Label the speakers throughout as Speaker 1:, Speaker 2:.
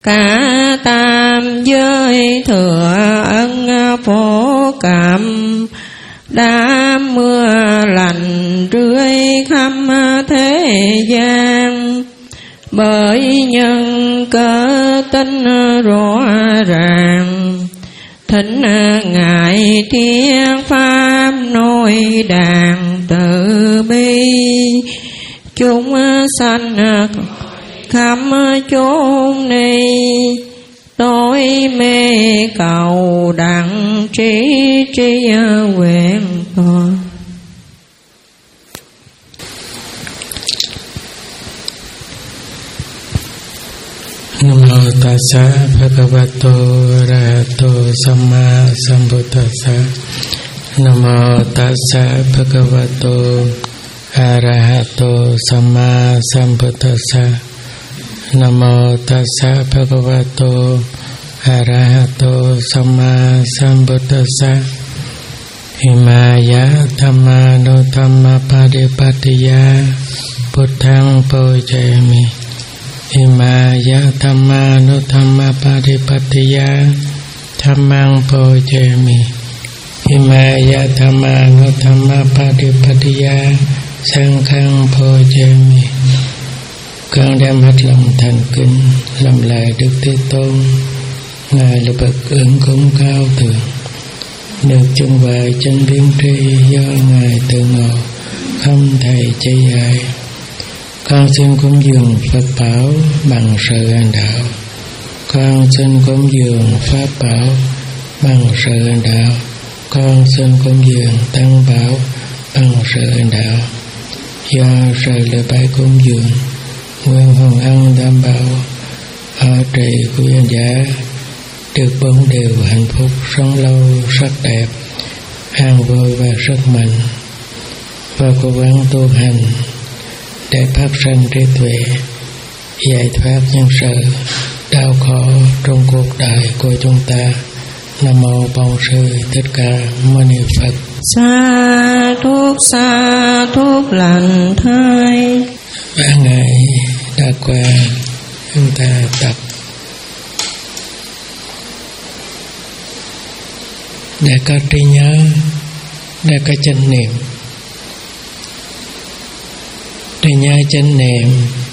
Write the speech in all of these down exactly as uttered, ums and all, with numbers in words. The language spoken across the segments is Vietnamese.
Speaker 1: Cả tam giới thừa ân phổ cẩm, đám mưa lành rưới khắp thế gian. Bởi nhân cơ tinh rõ ràng, thỉnh ngài thiên pháp nội đàn từ bi. Chúng sanh khắp chốn ni, tối mê cầu đặng trí trí nguyện thôi.
Speaker 2: Nam mô tassa bhagavato arahato samma sambuddhassa. Nam mô tassa bhagavato arahato samma sambuddhassa. Nam mô tassa bhagavato arahato samma sambuddhassa. Himaya dhammano dhamma padipatiya buddhaṃ pujayami. Himaya dhammano dhamma padipatiya dhammang pujayami. Himaya dhammano dhamma padipatiya sanghang pujayami. Con đem hết lòng thành kính làm lại Đức Thế Tôn. Ngài là bậc ưng cúng cao thượng, được chung bài chân biến tri do Ngài tự ngộ không thầy chỉ dạy. Con xin cúng dường Phật bảo bằng sự hành đạo. Con xin cúng dường Pháp bảo bằng sự hành đạo. Con xin cúng dường Tăng bảo bằng sự hành đạo. Do sự lễ bái cúng dường, nguyên hồng ân đảm bảo ở trì của hành giả được bốn điều hạnh phúc, sống lâu, sắc đẹp, an vui và sức mạnh, và cố gắng tu hành để phát sinh trí tuệ, giải thoát những sự đau khổ trong cuộc đời của chúng ta. Nam mô Bổn Sư Thích Ca Mâu Ni Phật.
Speaker 1: Sa thúc sa thúc lành thai.
Speaker 2: Ba ngày đã qua, chúng ta tập để có trí nhớ, để có chánh niệm. Trí nhớ chánh niệm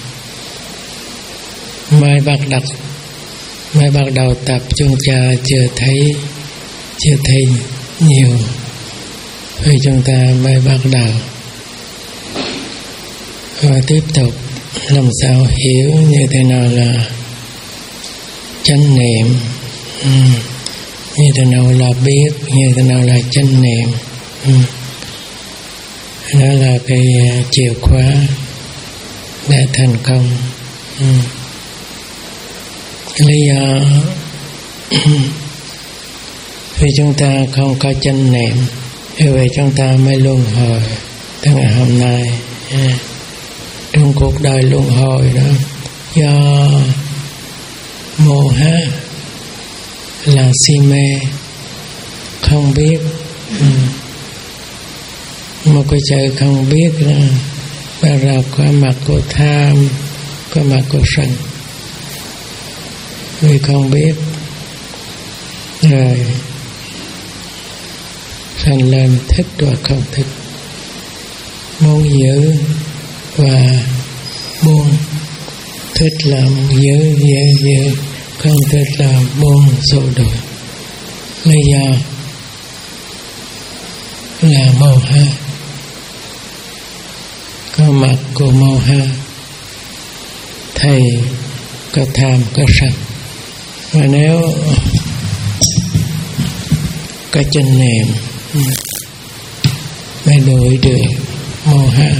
Speaker 2: mới bắt đầu mới bắt đầu tập, chúng ta chưa thấy chưa thấy nhiều, vì chúng ta mới bắt đầu. Và tiếp tục làm sao hiểu như thế nào là chánh niệm, ừ. như thế nào là biết, như thế nào là chánh niệm. ừ. Đó là cái chìa khóa để thành công. ừ. Lý do vì chúng ta không có chánh niệm, vì vậy chúng ta mới luân hồi tới ngày hôm nay. yeah. Trong cuộc đời luân hồi đó, do mô há là si mê, không biết. ừ. Một cái sự không biết là bao giờ có mặt của tham, có mặt của sân. Vì không biết rồi thành lên thích và không thích, muốn giữ và buông. Thích làm giữ, giữ, giữ, không thích làm buông, xô đổi. Lý do là mô ha, có mặt của mô ha. Thầy có tham, có sân. Và nếu có chánh niệm mới đuổi được mô ha,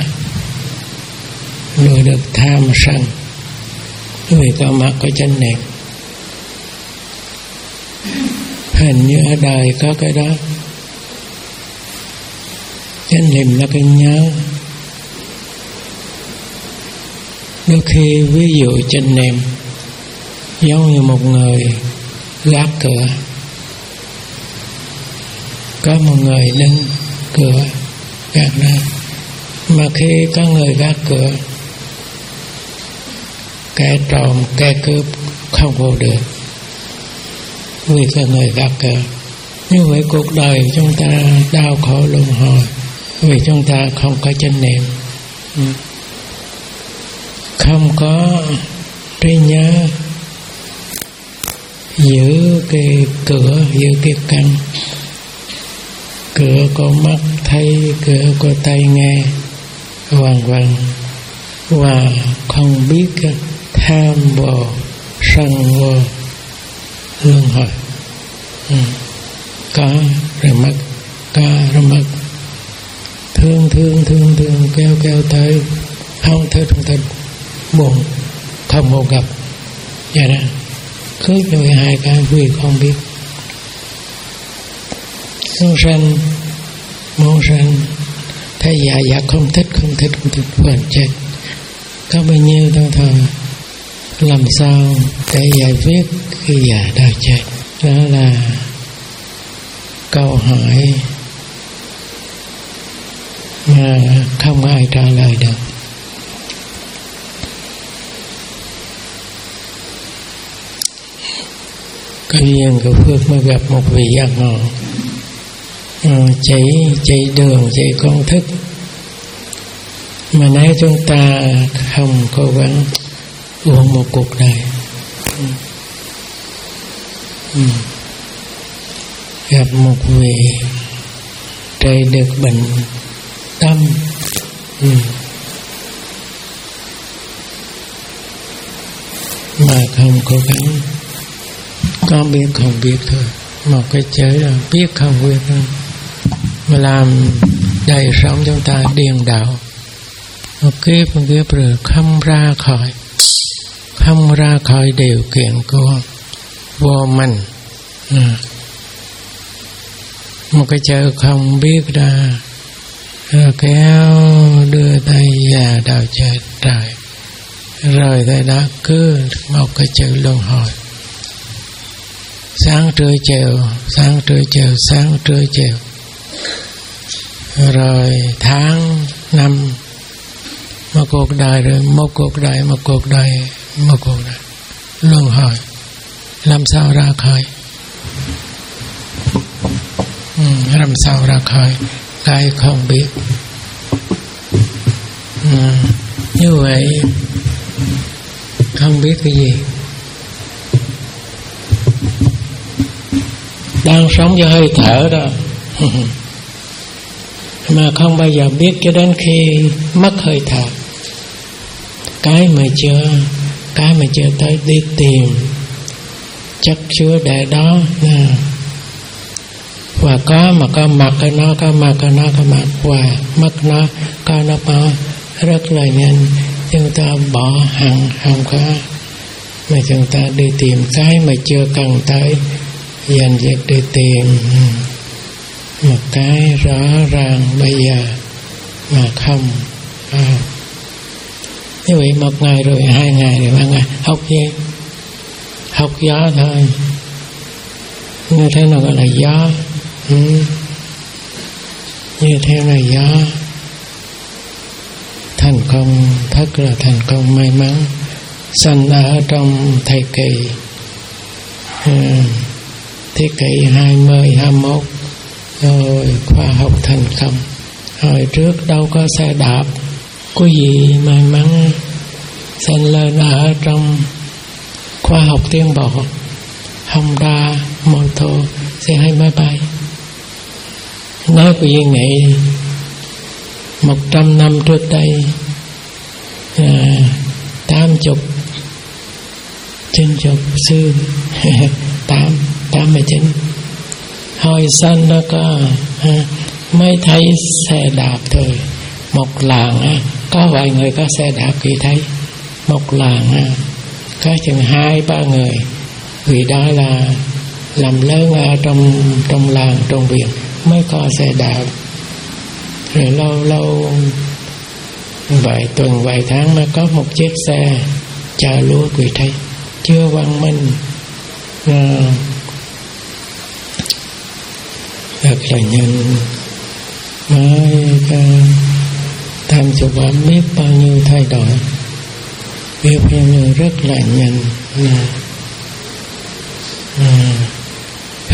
Speaker 2: đuổi được tham sân, vì có mặt có chánh niệm. Hình như ở đời có cái đó. Chánh niệm là cái nhớ. Đôi khi ví dụ chánh niệm giống như một người gác cửa, có một người đứng cửa gác đó, mà khi có người gác cửa, kẻ trộm, kẻ cướp không vô được, vì cái người gặp cờ. Như vậy cuộc đời chúng ta đau khổ luân hồi vì chúng ta không có chánh niệm, không có trí nhớ, giữ cái cửa, giữ cái căn, cửa của mắt thấy, cửa của tai nghe, vân vân, và không biết tham vô sân vô luân hồi. Ừ. Có rồi mất, có rồi mất, thương thương thương thương kéo kéo tới, không thấy trong tình buồn, không một gặp, vậy đó. Cứ như hai cái vì không biết. Muốn sanh, muốn sanh, thấy dạ dạ không thích, không thích, không thích, vẫn chết. Có bao nhiêu thôi thôi, làm sao để giải quyết khi già đã chết? Đó là câu hỏi mà không ai trả lời được. Có duyên có phước mới gặp một vị giác ngộ, ừ, chỉ chỉ đường, chỉ công thức. Mà nếu chúng ta không cố gắng uống một cuộc đời, ừ. Ừ. gặp một vị trị được bệnh tâm, ừ. mà không cố gắng, có biết không biết thôi, một cái chữ là biết không biết thôi, mà làm đời sống chúng ta điên đảo, một kiếp một kiếp rồi không ra khỏi, không ra khỏi điều kiện của vô minh. Ừ. Một cái chữ không biết ra, rồi kéo đưa tay già đào chết trời, rồi tới đó cứ một cái chữ luân hồi. Sáng trưa chiều, sáng trưa chiều, sáng trưa chiều, rồi tháng năm, một cuộc đời, rồi một cuộc đời, một cuộc đời, một cuộc đời luân hồi. Làm sao ra khỏi? Ừ, làm sao ra khỏi cái không biết? Ừ, như vậy không biết cái gì, đang sống cho hơi thở đó mà không bao giờ biết cho đến khi mất hơi thở. Cái mà chưa, cái mà chưa tới đi tìm chất chứa để đó, và có mà có mặt cái nó, có mặt cái nó, có mặt, và mất nó, có nó có rất là nhanh. Chúng ta bỏ hẳn không có, mà chúng ta đi tìm cái mà chưa cần tới, dành việc đi tìm một cái rõ ràng bây giờ mà không. À. Như vậy một ngày rồi, hai ngày rồi, ba ngày, học gì? Học gió thôi. Như thế nào gọi là gió? Ừ. Như thế là gió. Thành công, thật là thành công may mắn, sanh ở trong thời kỳ ừ. thế kỷ hai mươi, hai mươi mốt, rồi khoa học thành công. Hồi trước đâu có xe đạp, có gì may mắn sanh lên ở trong khoa học tiến bộ, Honda, mô tô, xe hay máy bay. Nói của Duy Nghị một trăm năm trước đây, à, tám chục, chín chục xưa, tám, tám mươi chín, hồi sanh nó có à, mới thấy xe đạp thôi. Một làng á, có vài người có xe đạp thì thấy. Một làng á, có chừng hai ba người, vì đó là làm lớn ở trong trong làng, trong viện mới có xe đạp. Rồi lâu lâu vài tuần vài tháng mới có một chiếc xe chở lúa quỳ thấy. Chưa văn minh, à, rất là nhanh, mới tam chục năm biết bao nhiêu thay đổi, biết bao nhiêu rất là nhanh. À,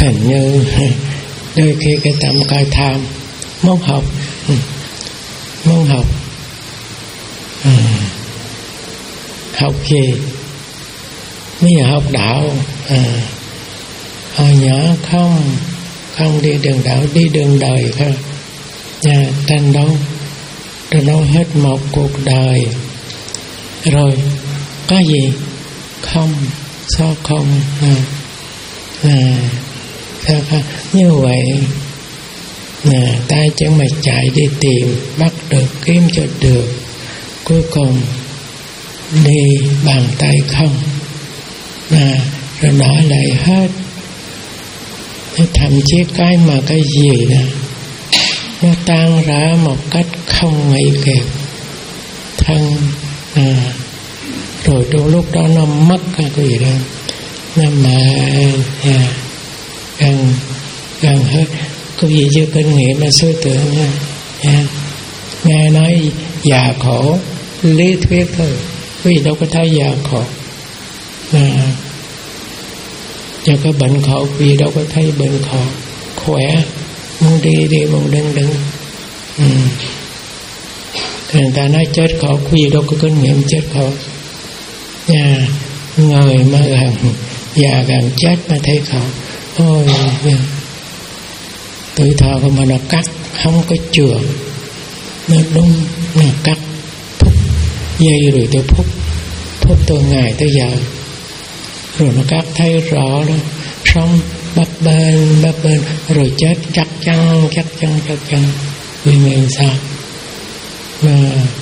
Speaker 2: hình như đôi khi cái tâm coi tham, muốn học, muốn học, ừ. học gì? Bây giờ học đạo, à. hồi nhỏ không, không đi đường đạo, đi đường đời thôi, à, tranh đấu, tranh đấu hết một cuộc đời, rồi có gì? Không, sao không? À. À, sao không? Như vậy à, tay chân mày chạy đi tìm, bắt được, kiếm cho được, cuối cùng đi bàn tay không, à, rồi đổi lại hết. Thậm chí cái mà cái gì đó nó tan rã một cách không nghĩ kịp, thân à, rồi trong lúc đó nó mất cái gì đó, nó mà à, gần gần hết. Có gì chưa kinh nghiệm là sư tưởng nha, nha. Nghe nói già khổ lý thuyết thôi, quý vị đâu có thấy già khổ, à, cho có bệnh khổ, quý vị đâu có thấy bệnh khổ. Khỏe muốn đi đi, muốn đứng đứng, ừ. Người ta nói chết khổ, quý vị đâu có kinh nghiệm chết khổ, nha. Người mà gần già gần chết mà thấy khổ, ôi nha. Tuổi thọ của mà nó cắt không có chừa, nó đúng, nó cắt phút giây rồi tới phút, phút từ ngày tới giờ, rồi nó cắt thấy rõ đó, sống bấp bênh bấp bênh rồi chết chắc chắn chắc chắn chắc chắn. Vì mình sao mà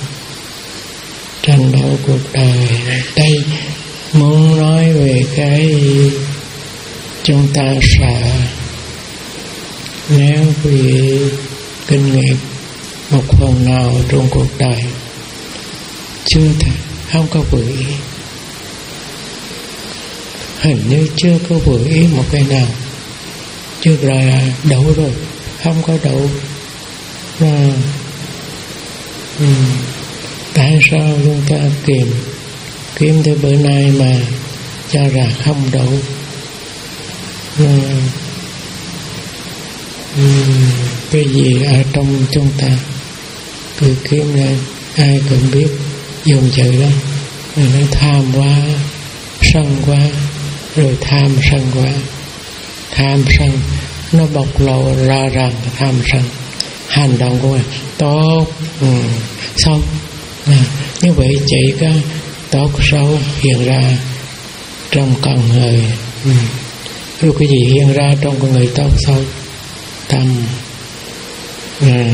Speaker 2: tranh đấu cuộc đời đây muốn nói về cái chúng ta sợ. Nếu quý vị kinh nghiệm một phần nào trong cuộc đời chưa thể, không có vừa ý, hình như chưa có vừa ý một cái nào, chưa là đủ rồi, không có đủ. À, ừ. Tại sao chúng ta kiếm kiếm tới bữa nay mà cho ra không đủ? À, Uhm, cái gì ở trong chúng ta cứ kiếm lên, ai cũng biết dùng chữ đó, rồi nó tham quá, sân quá, rồi tham sân quá, tham sân nó bộc lộ ra rằng tham sân, hành động của mình tốt, ừ, xấu, à, như vậy chỉ có tốt xấu hiện ra trong con người. Ừ. Rồi cái gì hiện ra trong con người tốt xấu? Tâm, à,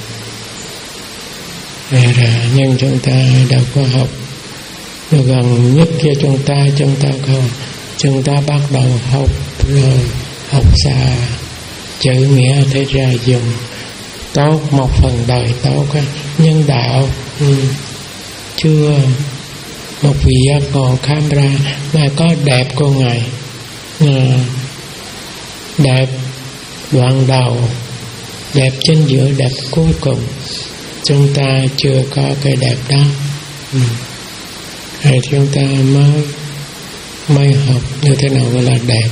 Speaker 2: à, nhưng chúng ta đâu có học. Rồi gần nhất kia chúng ta chúng ta không, chúng ta bắt đầu học rồi học xa chữ nghĩa thế ra dùng tốt một phần đời tốt á, nhân đạo, ừ, chưa một vị giác ngộ khám ra mà có đẹp của ngài, à, đẹp đoạn đầu, đẹp trên giữa, đẹp cuối cùng. Chúng ta chưa có cái đẹp đó, ừ. Rồi chúng ta mới mới học như thế nào gọi là đẹp.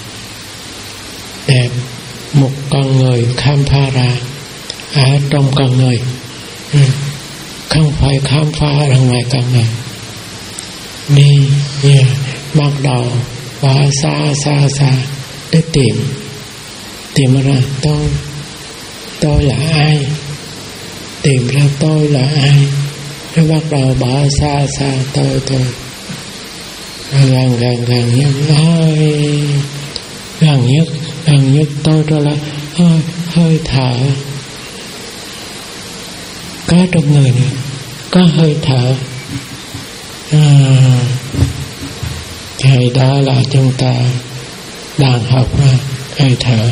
Speaker 2: Đẹp một con người khám phá ra ở trong con người, ừ. Không phải khám phá ra ngoài con người. Đi, yeah. Bắt đầu bỏ xa xa xa để tìm tìm ra tôi tôi là ai, tìm ra tôi là ai, rồi bắt đầu bỏ xa xa tôi tôi gần gần gần nhất, ơi gần nhất gần nhất tôi rồi là hơi hơi thở, có trong người này có hơi thở, à, thì đó là chúng ta đang học ra hơi thở.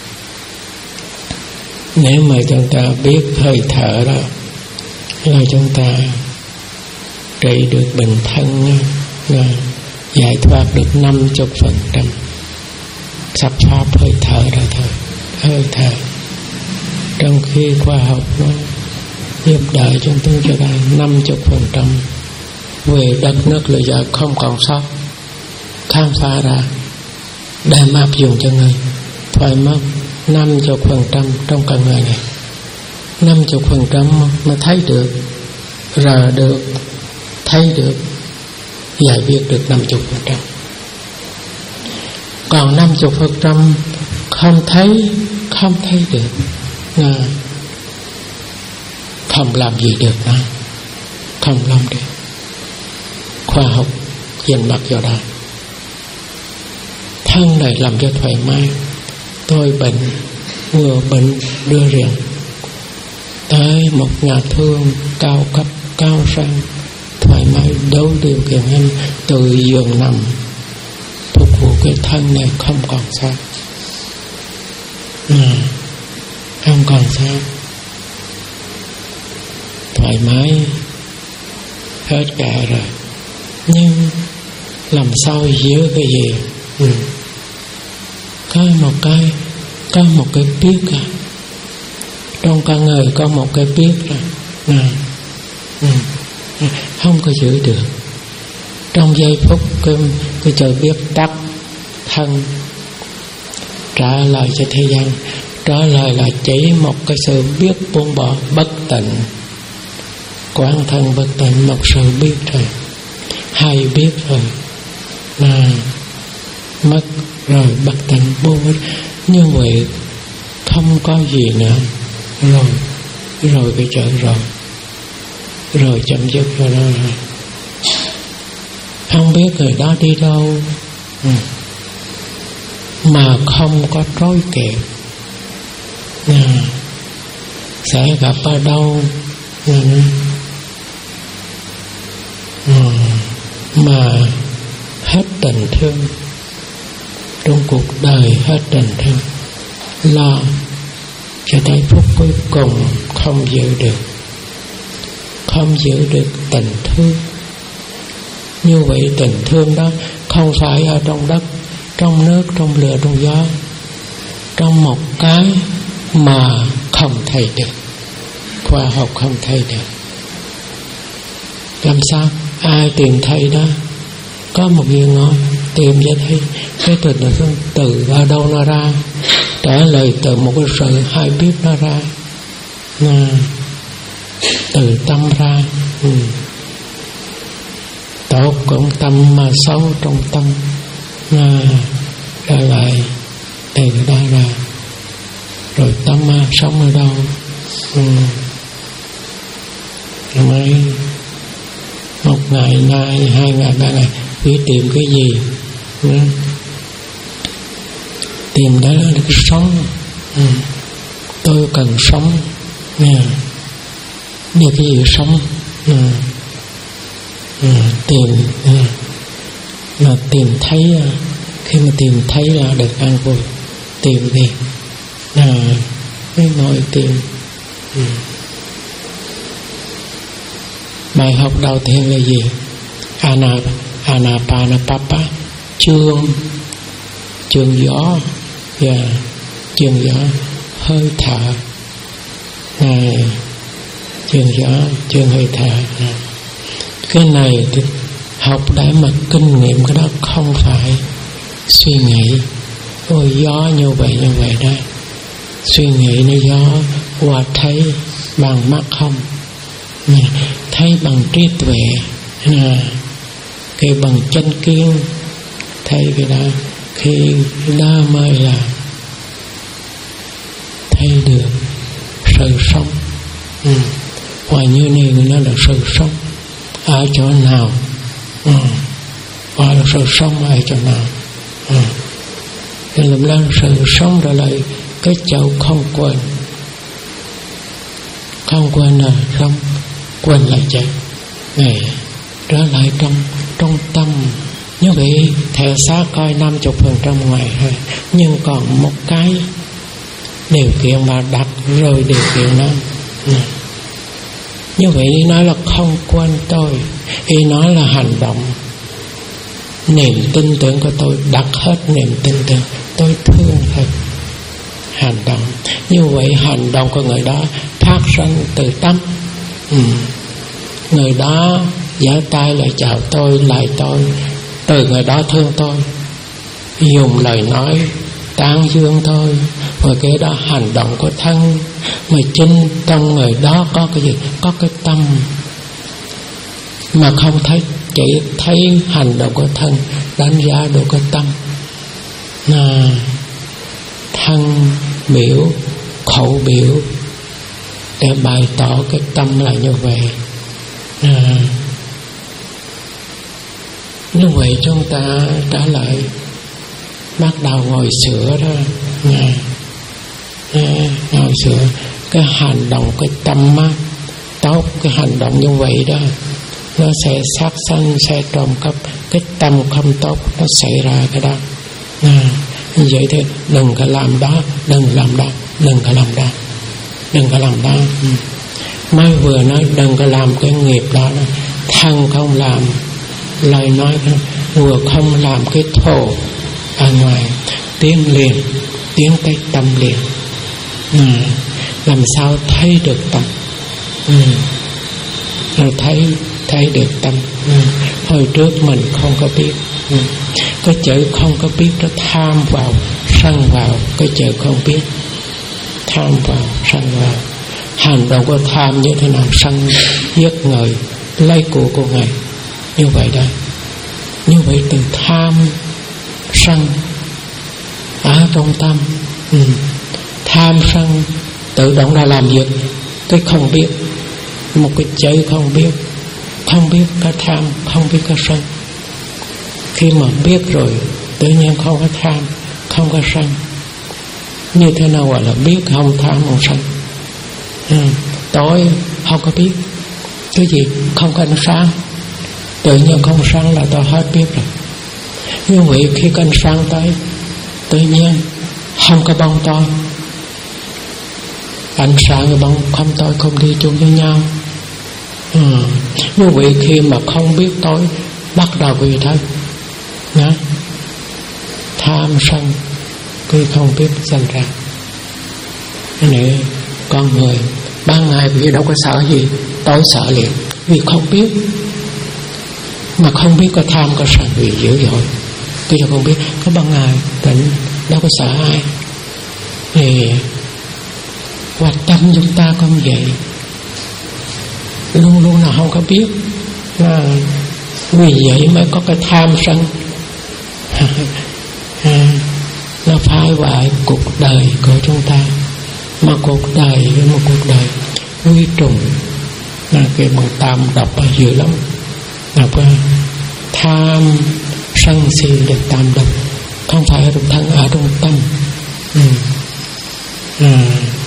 Speaker 2: Nếu mà chúng ta biết hơi thở đó là chúng ta trị được bệnh thân, là giải thoát được năm mươi phần trăm sắp pháp hơi thở ra thôi. Hơi thở trong khi khoa học nó giúp đỡ chúng tôi cho ra năm mươi phần trăm về đất nước là giờ không còn sót, khám phá ra đem áp dụng cho người. phải mất năm mươi phần trăm trong cả người này. Năm mươi phần trăm mà thấy được, rờ được, thấy được, giải quyết được năm mươi phần trăm. Còn năm mươi phần trăm không thấy, không thấy được, à, không làm gì được nữa, không làm được. Khoa học dành mặt vào đó. Thân này làm cho thoải mái. Tôi bệnh, vừa bệnh đưa riêng tới một nhà thương cao cấp, cao sang, thoải mái, đấu điều kiện anh từ giường nằm phục vụ cái thân này không còn sao, à, không còn sao, thoải mái hết cả rồi. Nhưng làm sao giữ cái gì? Ừ. Có một cái, có một cái biết à, trong cả người có một cái biết rồi, à, ừ. Không có giữ được. Trong giây phút cái, cái trời biết tắt thân, trả lời cho thế gian, trả lời là chỉ một cái sự biết buông bỏ bất tịnh, quán thân bất tịnh, một sự biết rồi, hay biết rồi, à, mất rồi bất tịnh buông hết. Như vậy không có gì nữa, rồi rồi cái chợ rồi rồi chấm dứt rồi đó rồi. Không biết người đó đi đâu, ừ. mà không có trói kẹt, à, sẽ gặp ở đâu, ừ. Ừ. mà hết tình thương. Trong cuộc đời hết tình thương, lo cho tới phút cuối cùng không giữ được, không giữ được tình thương. Như vậy tình thương đó không phải ở trong đất, trong nước, trong lửa, trong gió, trong một cái mà không thấy được, khoa học không thấy được. Làm sao ai tìm thấy đó? Có một người ngồi tìm cho thấy cái tình thương từ ở đâu nó ra, trả lời từ một cái sự hay biết nó ra, à, từ tâm ra, ừ. Tốt cũng tâm mà xấu trong tâm, à, ra lại từ đó ra. Rồi tâm mà sống ở đâu, ừ. Mới một ngày, nay, hai ngày, ba ngày biết tìm cái gì, ừ. Tìm đó là cái sống, ừ. Tôi cần sống, yeah. Biết cái gì sống, ừ. Ừ. Tìm, ừ. Mà tìm thấy, khi mà tìm thấy là được an vui. Tìm đi, à, mới ngồi tìm, ừ. Bài học đầu tiên là gì? Ana, Anapanapapa, chương chương gió, và yeah, chương gió hơi thở này, chương gió chương hơi thở này. Cái này thì học để mà kinh nghiệm cái đó, không phải suy nghĩ ôi gió như vậy như vậy đó. Suy nghĩ nó gió qua thấy bằng mắt không, thấy bằng trí tuệ, à, cái bằng chân kiến, thấy cái đó, khi đó mới là thấy được sự sống, ừ. Và như này nó là sự sống ở chỗ nào, ừ. Và là sự sống ở chỗ nào, ừ. Thì làm ra sự sống rồi lại cái chỗ không quên, không quên là sống, quên lại chạy này, trở lại trong trong tâm. Như vậy thể xác coi năm mươi phần trăm ngoài thôi, nhưng còn một cái điều kiện mà đặt rồi điều kiện đó. Như vậy đi nói là không quên tôi, đi nói là hành động. Niềm tin tưởng của tôi đặt hết niềm tin tưởng, tôi thương thật hành động. Như vậy hành động của người đó phát sinh từ tâm, ừ. Người đó giơ tay lại chào tôi, lại tôi, từ người đó thương tôi, dùng lời nói tán dương thôi, rồi cái đó hành động của thân. Mà chính trong người đó có cái gì? Có cái tâm. Mà không thấy, chỉ thấy hành động của thân, đánh giá được cái tâm. À, thân biểu, khẩu biểu, để bày tỏ cái tâm là như vậy. À, như vậy chúng ta trả lại bắt đầu ngồi sửa đó. À, à, ngồi sửa cái hành động, cái tâm á, tốt, cái hành động như vậy đó nó sẽ sát sanh, sẽ trộm cắp. Cái tâm không tốt nó xảy ra cái đó. À, như vậy thì đừng có làm đó, đừng làm đó, đừng có làm đó, đừng có làm đó. Ừ. Mới vừa nói đừng có làm cái nghiệp đó, thân không làm, lời nói vừa không làm cái thổ ở ngoài, tiến liền, tiến tới tâm liền. Ừ. Làm sao thấy được tâm? Ừ. Rồi thấy thấy được tâm. Ừ. Hồi trước mình không có biết. Ừ. Cái chữ không có biết nó tham vào, sân vào. Cái chữ không biết, tham vào, sân vào. Hành động của tham như thế nào? Sân, giết người, lấy của của người. Như vậy đó. Như vậy từ tham, sân ở trong tâm. Ừ. Tham sân tự động là làm việc. Cái không biết, một cái chữ không biết, không biết cái tham, không biết cái sân. Khi mà biết rồi tự nhiên không có tham, không có sân. Như thế nào gọi là biết không tham không sân? Ừ. Tối không có biết cái gì, không có ánh sáng, tự nhiên không sáng là tôi hết biết rồi. Như vậy khi có ánh sáng tới, tự nhiên không có bóng tối. Ánh sáng và bóng không tối không đi chung với nhau. Ừ. Như vậy khi mà không biết tối, bắt đầu vì thế Nhá. Tham sân khi không biết sinh ra. Cái này con người ban ngày vì đâu có sợ gì, tối sợ liền vì không biết. Mà không biết có tham có sân vì dữ dội. Bây giờ không biết, có ban ngày tỉnh đâu có sợ ai. Thì và tâm chúng ta cũng vậy, luôn luôn là không có biết. À, vì vậy mới có cái tham sân. À, nó phá hoại cuộc đời của chúng ta. Mà cuộc đời với một cuộc đời quy trùng là cái bằng tam độc ở dữ lắm. Đọc tham sân si là tam độc, không phải ở trong thân, ở trong tâm. Ừ. À,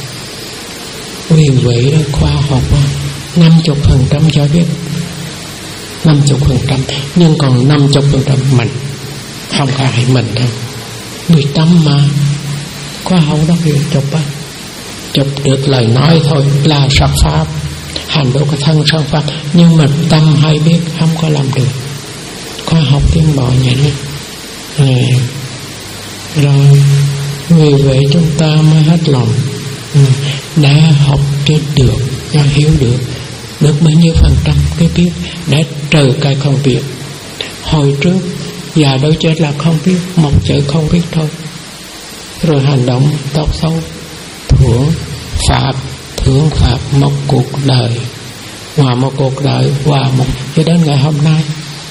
Speaker 2: vì vậy khoa học năm mươi phần trăm cho biết, năm mươi phần trăm, nhưng còn năm mươi phần trăm mình không có hại mình đâu. Vì tâm mà khoa học đó kìa, chụp á, chụp được lời nói thôi là sát pháp, hành động cái thân sát pháp, nhưng mà tâm hay biết không có làm được. Khoa học tiến bộ vậy đó. À, rồi vì vậy chúng ta mới hết lòng. Ừ. Để học cho được, cho hiểu được được bao nhiêu phần trăm cái biết, để trừ cái không biết. Hồi trước già đôi chết là không biết, một chữ không biết thôi. Rồi hành động tốt xấu, thưởng phạt, thưởng phạt một cuộc đời, hòa một cuộc đời, hòa một cho đến ngày hôm nay.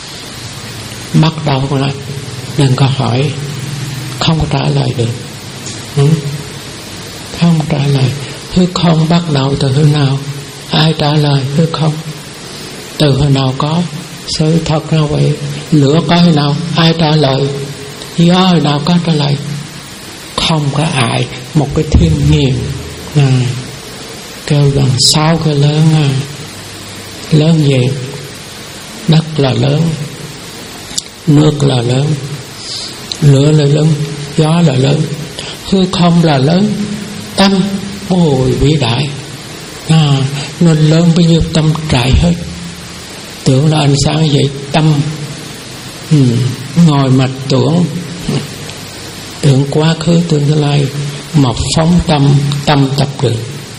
Speaker 2: Bắt đầu lại đừng có hỏi, không có trả lời được. Ừ? Không trả lời. Hư không bắt đầu từ hư nào? Ai trả lời hư không? Từ hồi nào có? Sự thật nào vậy? Lửa có hồi nào? Ai trả lời? Gió hồi nào có trả lời? Không có ai. Một cái thiên nhiên à, kêu bằng sáu cái lớn à. Lớn gì? Đất là lớn, nước là lớn, lửa là lớn, gió là lớn, hư không là lớn, tâm ôi vĩ đại à, nó lớn bao nhiêu tâm trại hết. Tưởng là ánh sáng vậy, tâm ừ, ngồi mặt tưởng, tưởng quá khứ tưởng tương lai, mà phóng tâm, tâm tập được.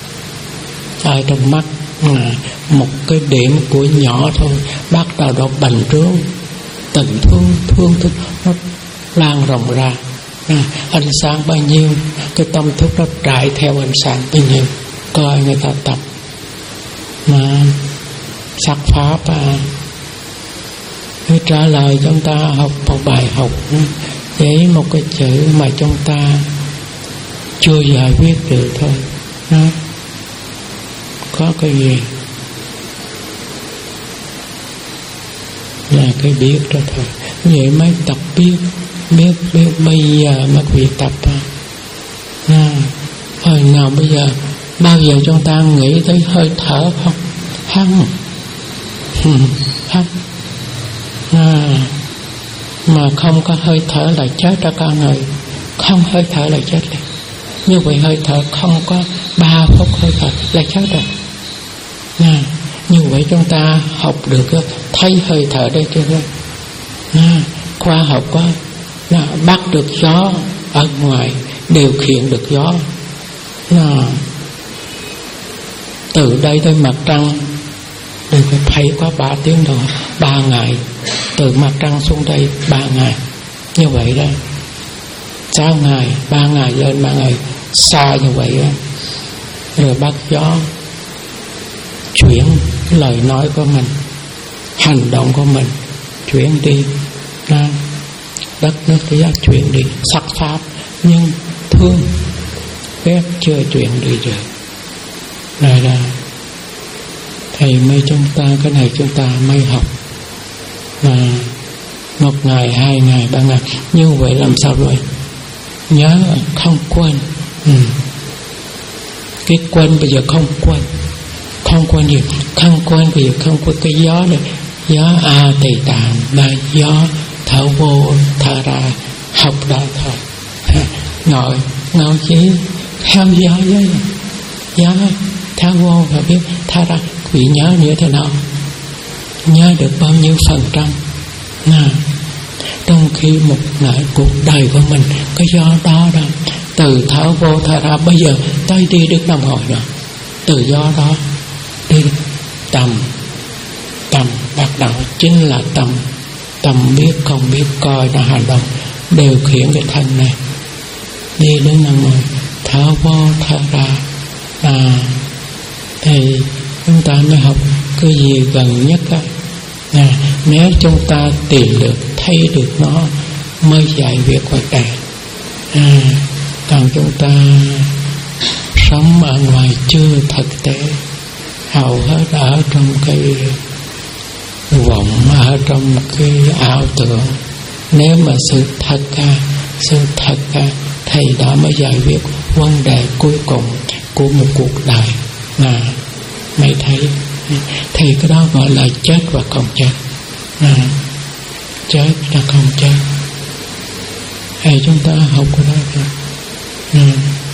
Speaker 2: Ai trong mắt à, một cái điểm của nhỏ thôi, bắt đầu đó bành trướng, tình thương, thương thương nó lan rộng ra. À, ánh sáng bao nhiêu, cái tâm thức nó chạy theo ánh sáng bao nhiêu, coi người ta tập mà sắc pháp à. Cái trả lời chúng ta học một bài học giấy một cái chữ mà chúng ta chưa giải quyết được thôi. Đó. Có cái gì là cái biết đó thôi. Vậy mới tập biết, biết biết bây giờ mới việc tập à. À, hồi nào bây giờ bao giờ chúng ta nghĩ tới hơi thở không? Không, không. À, mà không có hơi thở là chết ra con người, không hơi thở là chết rồi. Như vậy hơi thở không có ba phút hơi thở là chết rồi. À, như vậy chúng ta học được thấy hơi thở đây chưa? À, khoa học có à, bắt được gió ở ngoài, điều khiển được gió. À, từ đây tới mặt trăng đừng phải phải có ba tiếng đồng ba ngày, từ mặt trăng xuống đây ba ngày, như vậy đó, sáu ngày, ba ngày lên ba ngày, xa như vậy đó. Rồi bắt gió chuyển lời nói của mình, hành động của mình chuyển đi, à, đất nước thế giới chuyển đi, sắc pháp, nhưng thương ghét chưa chuyển đi được. Đây là thầy mới chúng ta, cái này chúng ta mới học mà một ngày, hai ngày, ba ngày, như vậy làm sao rồi? Nhớ không quên. Ừ. Cái quên bây giờ không quên, không quên gì, không quên bây giờ không quên cái gió này, gió a tỳ tạng là gió thở vô thở ra, học đó thôi. Ngồi ngồi chỉ theo gió với gió thở vô và biết thở ra. Quý vị nhớ như thế nào? Nhớ được bao nhiêu phần trăm? Nào, trong khi một ngày cuộc đời của mình cái gió đó đó, từ thở vô thở ra, bây giờ tới đi được năm hồi rồi, từ gió đó đi tầm tầm bắt đầu chính là tầm tầm biết không biết, coi nó hành động điều khiển cái thân này đi đến năm hồi, thở vô thở ra. À, thì chúng ta mới học cái gì gần nhất á. À, nếu chúng ta tìm được, thấy được nó mới giải quyết vấn đề. À, còn chúng ta sống ở ngoài chưa thực tế, hầu hết ở trong cái vọng, ở trong cái ảo tưởng. Nếu mà sự thật ra, sự thật ra thì đó mới giải quyết vấn đề cuối cùng của một cuộc đời. À, mày thấy thì cái đó gọi là chết và không chết. À, chết là không chết. Hay chúng ta học cái đó thôi. À,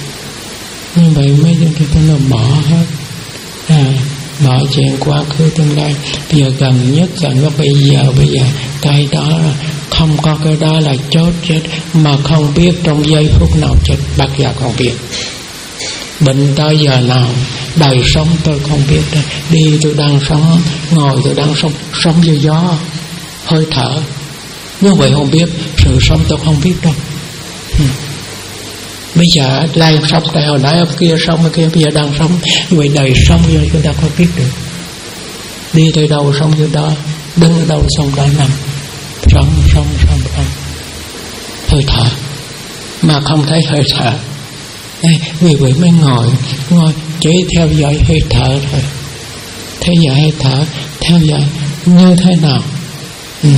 Speaker 2: như vậy mấy chúng ta nó bỏ hết. À, bỏ chuyện quá khứ tương lai. Bây giờ gần nhất gần có bây giờ, bây giờ cái đó không có, cái đó là chốt chết, mà không biết trong giây phút nào chết, bắt giờ không biết. Bệnh tới giờ nào, đời sống tôi không biết đây. Đi tôi đang sống, ngồi tôi đang sống, sống như gió, hơi thở. Như vậy không biết, sự sống tôi không biết đâu. Ừ. Bây giờ đang sống tại hồi nãy ở kia sống, ở kia bây giờ đang sống. Như vậy đời sống như vậy chúng ta không biết được. Đi tới đâu sống như đó, đứng ở đâu sống đó nằm. Sống, sống, sống, sống. Hơi thở, mà không thấy hơi thở. Đây, vì vậy mới ngồi, ngồi chỉ theo dõi hơi thở thôi. Theo dõi hơi thở, theo dõi như thế nào? Ừ.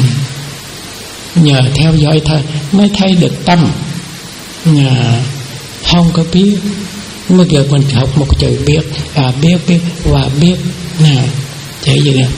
Speaker 2: Nhờ theo dõi thôi mới thấy được tâm. Nhờ không có biết, bây giờ mình học một chữ biết, và biết biết và biết nào, chỉ gì nè,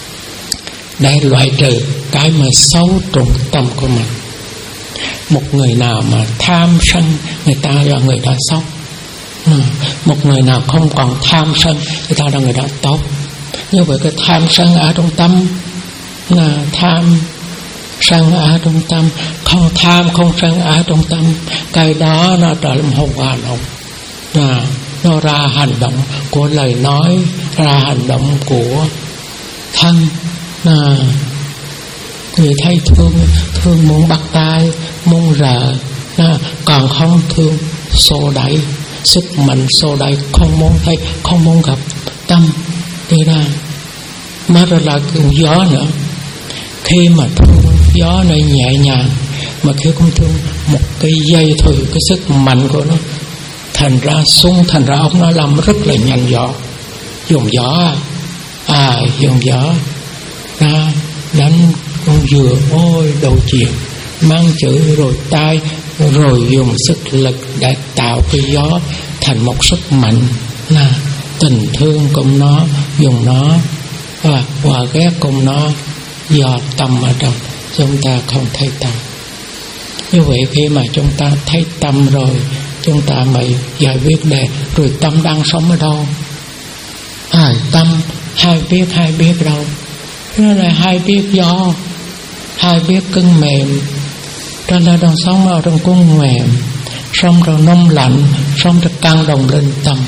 Speaker 2: để loại trừ cái mà xấu trong tâm của mình. Một người nào mà tham sân, người ta là người ta xấu. À, một người nào không còn tham sân, người ta là người ta tốt. Như vậy cái tham sân ở trong tâm, là tham sân ở trong tâm, không tham không sân ở trong tâm, cái đó nó trở thành một hành động. À, nó ra hành động của lời nói, ra hành động của thân. À, người thấy thương, thương muốn bắt tay, muốn rờ, à, còn không thương xô đẩy, sức mạnh xô đẩy, không muốn thấy, không muốn gặp tâm đi ra. Mà rồi là kiểu gió nữa, khi mà thương gió này nhẹ nhàng, mà khi không thương một cái dây thôi, cái sức mạnh của nó thành ra sung, thành ra ông nó làm rất là nhanh gió. Dùng gió à, à dùng gió ra đánh con dừa, ôi đầu chuyện mang chữ rồi tay, rồi dùng sức lực để tạo cái gió thành một sức mạnh. Là tình thương cùng nó, dùng nó và hòa ghét cùng nó, do tâm ở trong chúng ta không thấy tâm. Như vậy khi mà chúng ta thấy tâm rồi, chúng ta mới giải quyết đề rồi tâm đang sống ở đâu. À, tâm hai biết hai biết đâu, nó là hai biết gió, hai biết cứng mềm. Cho nên đang sống ở trong cung mềm, sống trong nóng lạnh, sống trong căng đồng lên tâm.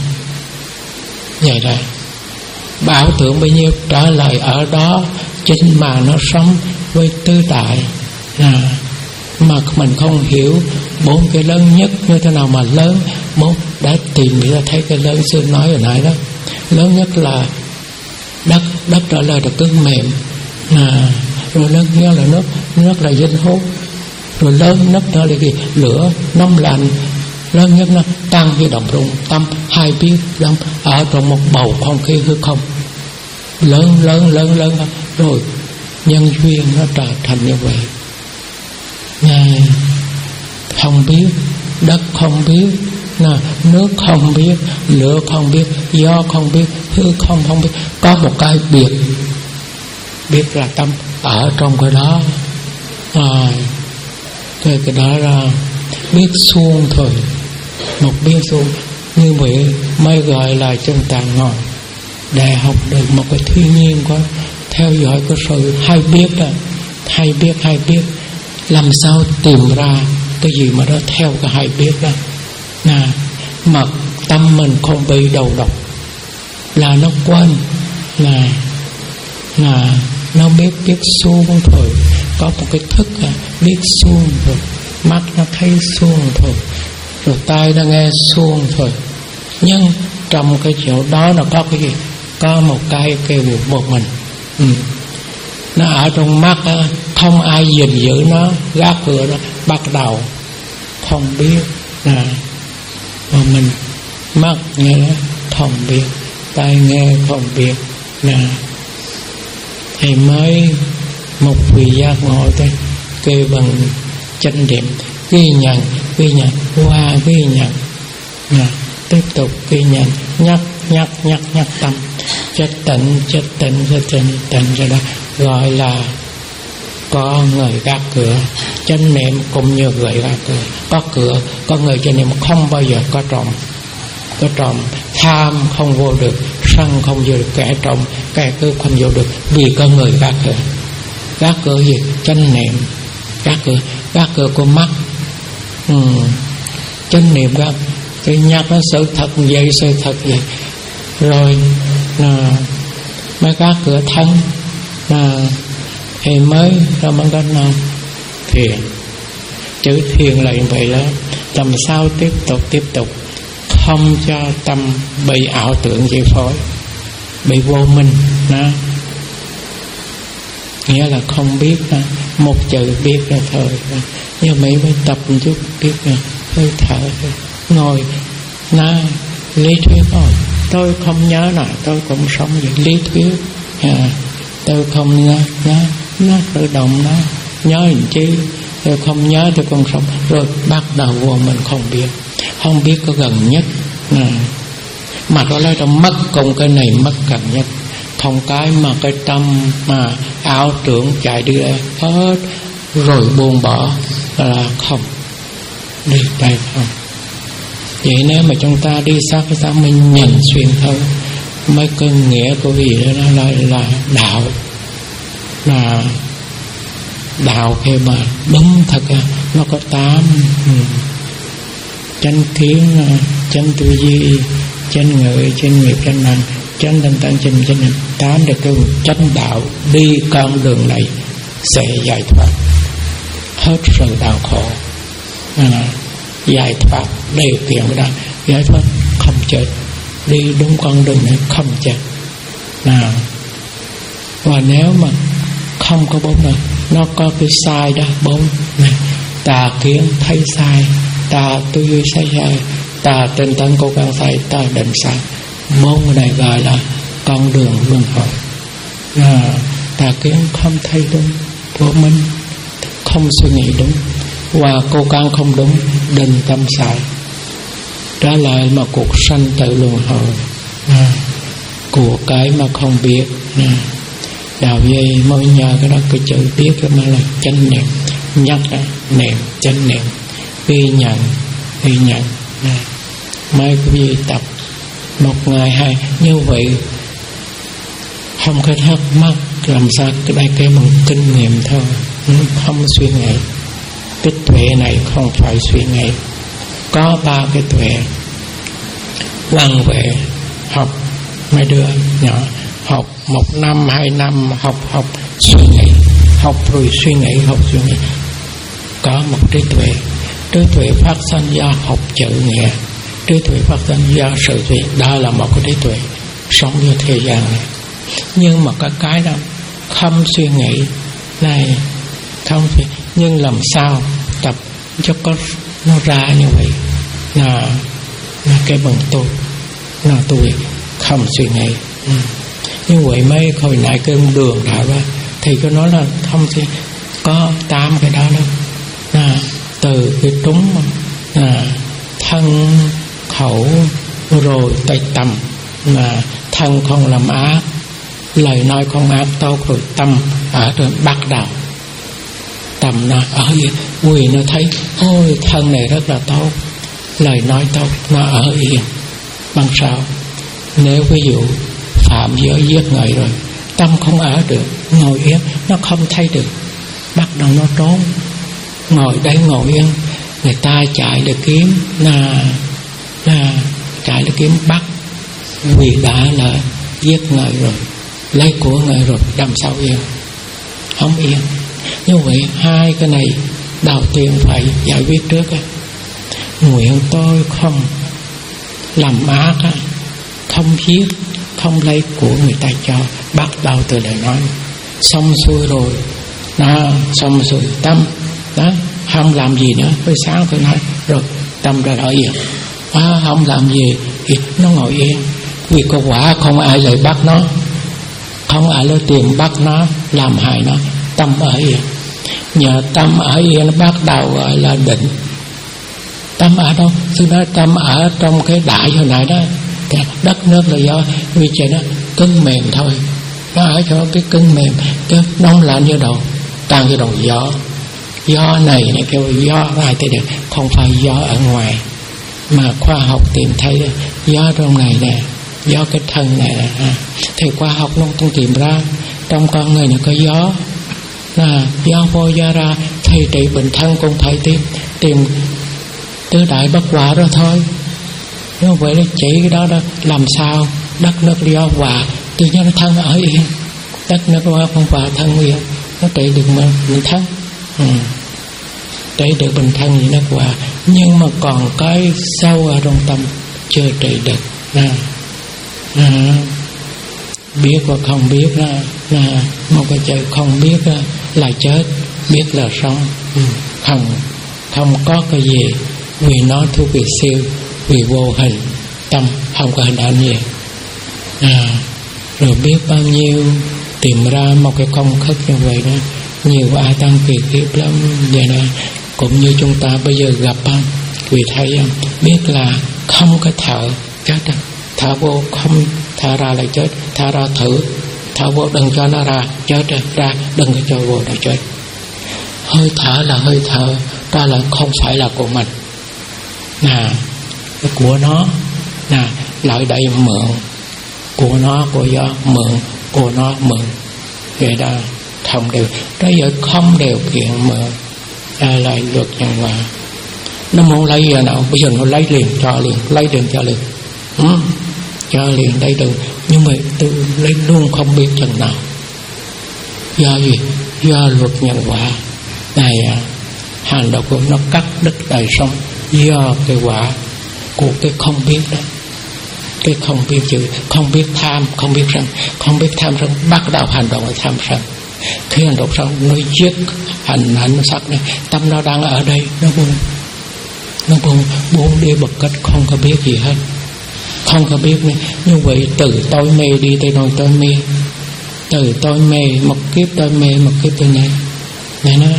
Speaker 2: Vậy đó, bảo tưởng bao nhiêu trở lại ở đó, chính mà nó sống với tứ đại. À, mà mình không hiểu bốn cái lớn nhất như thế nào mà lớn. Bốn đã tìm ra thấy cái lớn xưa nói hồi nãy đó. Lớn nhất là đất, đất trở lại là cứng mềm. À, rồi lớn nhất là nước, nước là dính hút. Rồi lớn nhất nữa là gì? Lửa, nóng lạnh. Lớn nhất nó tăng với động rung. Tâm hai biết lắm, ở trong một bầu không khí hư không. Lớn lớn lớn lớn rồi nhân duyên nó trở thành như vậy. À, không biết, đất không biết, nè, nước không biết, lửa không biết, gió không biết, hư không không biết. Có một cái biệt, biết là tâm ở trong cái đó. À, cái cái đó là biết suông thôi, một biết suông. Như vậy mới gọi là chúng ta ngồi để học được một cái thiên nhiên của theo dõi cái sự hay biết đó, hay biết hay biết. Làm sao tìm ra cái gì mà nó theo cái hay biết đó. Nè, mà tâm mình không bị đầu độc là nó quên, là là nó biết biết suông thôi. Có một cái thức là biết suông thôi, mắt nó thấy suông thôi, rồi tai nó nghe suông thôi. Nhưng trong cái chỗ đó nó có cái gì? Có một cái kêu buộc một mình. Ừ. Nó ở trong mắt đó, không ai gìn giữ nó, gác cửa nó, bắt đầu không biết. À, mà mình mắt nghe nó không biết, tai nghe không biết. À, thì mới một vị giác ngộ thôi, kêu bằng chánh niệm, ghi nhận, ghi nhận, qua ghi nhận. À, tiếp tục ghi nhận, nhắc, nhắc, nhắc, nhắc tâm, chất tịnh, chất tịnh, chất tịnh, tịnh rồi đó. Gọi là có người gác cửa. Chánh niệm cũng như người gác cửa. Có cửa, có người chánh niệm không bao giờ có trộm. Có trộm, tham không vô được, sân không vô được, kẻ trộm, kẻ cướp không vô được, vì có người gác cửa. Gác cửa gì? Chánh niệm. Gác cửa, gác cửa của mắt. Ừ. Chánh niệm gác, cái nhắc nó sự thật vậy, sự thật vậy. Rồi à, mới gác cửa thân. À, thì mới ra bằng cách nào? Thiền. Chữ thiền là như vậy đó. Làm sao tiếp tục tiếp tục không cho tâm bị ảo tưởng chi phối, bị vô minh đó. Nghĩa là không biết đó. Một chữ biết là thôi. Nhưng mấy mới tập một chút biết là hơi thở thôi. Ngồi na lý thuyết rồi, tôi không nhớ là tôi cũng sống vậy. Lý thuyết à, tôi không nhớ, nhớ nó tự động nó nhớ làm chi, tôi không nhớ tôi không sống. Rồi bắt đầu vô mình không biết, không biết có gần nhất à. Mà có lẽ trong mất cùng cái này mất gần nhất. Không cái mà cái tâm mà ảo tưởng chạy đi hết, rồi buông bỏ là không đi đây không. Vậy nếu mà chúng ta đi sát cái sao mình nhìn xuyên thấu mấy cái nghĩa của gì đó nó là, là đạo. Là đạo khi mà đúng thật ra nó có tám. Ừ. Chánh kiến, chánh tư duy, chánh ngữ, chánh nghiệp, chánh năng, chánh tinh tấn, chánh chánh niệm. Tám được cái chánh đạo. Đi con đường này sẽ giải thoát hết sự đau khổ. À, giải thoát điều kiện đó, giải thoát không chết, đi đúng con đường này không chết nào. Và nếu mà không có bốn này, nó có cái sai đó, bốn này, tà kiến thấy sai, tà tư duy sai sai, tà tinh tấn cố gắng sai, tà định sai. Bốn này gọi là con đường luân hồi. À, tà kiến không thấy đúng của mình, không suy nghĩ đúng, và cố gắng không đúng, định tâm sai. Đó lại mà cuộc sanh tử luân hồi. À, của cái mà không biết. À, đạo dây mới nhờ cái đó, cái chữ biết cái mà là chánh niệm, nhắc đó, niệm chánh niệm, ghi nhận ghi nhận. À, mấy quý vị tập một ngày hai như vậy, không có thắc mắc làm sao cái đây cái bằng kinh nghiệm thôi, không suy nghĩ. Cái tuệ này không phải suy nghĩ. Có ba cái tuệ. Văn vệ học, mấy đứa nhỏ học một năm hai năm học học suy nghĩ, học rồi suy nghĩ, học suy nghĩ. Có một trí tuệ. Trí tuệ phát sinh do học chữ nghĩa, trí tuệ phát sinh do sự việc. Đó là một cái trí tuệ sống như thế gian này. Nhưng mà cái cái đó không suy nghĩ này, không suy, nhưng làm sao tập cho có nó ra như vậy là, là cái bằng tôi là tôi không suy nghĩ. Ừ. Như vậy mấy hồi nãy cái đường đạo đó thì có nói là không suy, có tám cái đó đó là từ cái trúng là thân khẩu rồi tay tâm, là thân không làm ác, lời nói không ác tốt, rồi tâm ở trên bắt đầu. Tâm nó ở yên, vì nó thấy ôi thân này rất là tốt, lời nói tốt, nó ở yên. Bằng sao? Nếu ví dụ phạm giới giết người rồi, tâm không ở được, ngồi yên, nó không thấy được, bắt đầu nó trốn. Ngồi đây ngồi yên, người ta chạy để kiếm, là, là chạy để kiếm bắt, vì đã là giết người rồi, lấy của người rồi, làm sao yên? Không yên. Như vậy hai cái này đầu tiên phải giải quyết trước ấy. Nguyện tôi không làm ác, không giết, không lấy của người ta cho, bắt đầu từ lời nói. Xong xuôi rồi, đó, xong xuôi tâm, đó, không làm gì nữa. Với sáng tôi nói rồi tâm ra ở yên, à, không làm gì thì nó ngồi yên. Vì có quả không ai lại bắt nó, không ai lấy tiền bắt nó, làm hại nó, tâm ở yên. Nhờ tâm ở yên nó bắt đầu gọi là định. Tâm ở đâu? Tôi nói tâm ở trong cái đại hồi nãy đó. Cái đất nước là do vì trời nó cứng mềm thôi, nó ở chỗ cái cứng mềm, cái nóng lạnh như đầu, tan như đầu gió. Gió này này kêu gió ai tới được, không phải gió ở ngoài, mà khoa học tìm thấy gió trong này nè, gió cái thân này nè. À, thì khoa học nó cũng tìm ra trong con người này có gió, là gió vô gió ra, thì trị bệnh thân cũng phải tìm tìm tứ đại bất hòa đó thôi. Nếu vậy là chỉ cái đó đó, làm sao đất nước do hòa, tự nhiên nó thân ở yên, đất nước hòa không hòa thân yên, nó trị được mình, mình thân. Ừ. Trị được bình thân gì nó hòa, nhưng mà còn cái sâu ở trong tâm chưa trị được. À. À. Biết và không biết đó, là một cái chữ không biết đó, là chết, biết là sống. Ừ. Không không có cái gì, vì nó thuộc về siêu, vì vô hình, tâm không có hình ảnh gì. À, rồi biết bao nhiêu tìm ra một cái công thức như vậy đó. Nhiều ai tăng kỳ kiếp lắm vậy nè. Cũng như chúng ta bây giờ gặp không, vì thấy không, biết là không có thở chết đâu. Thở vô không, thở ra là chết, thở ra thử, thở vô đừng cho nó ra, chết rồi, ra đừng có cho vô là chết. Hơi thở là hơi thở, đó là không phải là của mình, là của nó, là lại đây mượn của nó, của do mượn của nó, mượn vậy đó, không đều. Đó giờ không điều kiện mượn, à, lại luật nhân quả. Nó muốn lấy giờ nào, bây giờ nó lấy liền cho liền, lấy liền cho liền, ừ, cho liền đây đừng. Nhưng mà tự lấy luôn không biết chừng nào. Do gì? Do luật nhân quả này, à, hành động của nó cắt đứt đời sống, do cái quả của cái không biết đó. Cái không biết chữ, không biết tham, không biết sân, không biết tham sân, bắt đầu hành động ở tham sân. Khi hành động sân, nó giết hành hạnh sắc này, tâm nó đang ở đây, nó buông, nó buông, buông đi một cách không có biết gì hết, không có biết nữa. Như vậy từ tôi mê đi tới nỗi tôi mê, từ tôi mê một kiếp tôi mê một kiếp tôi mê. Này nó,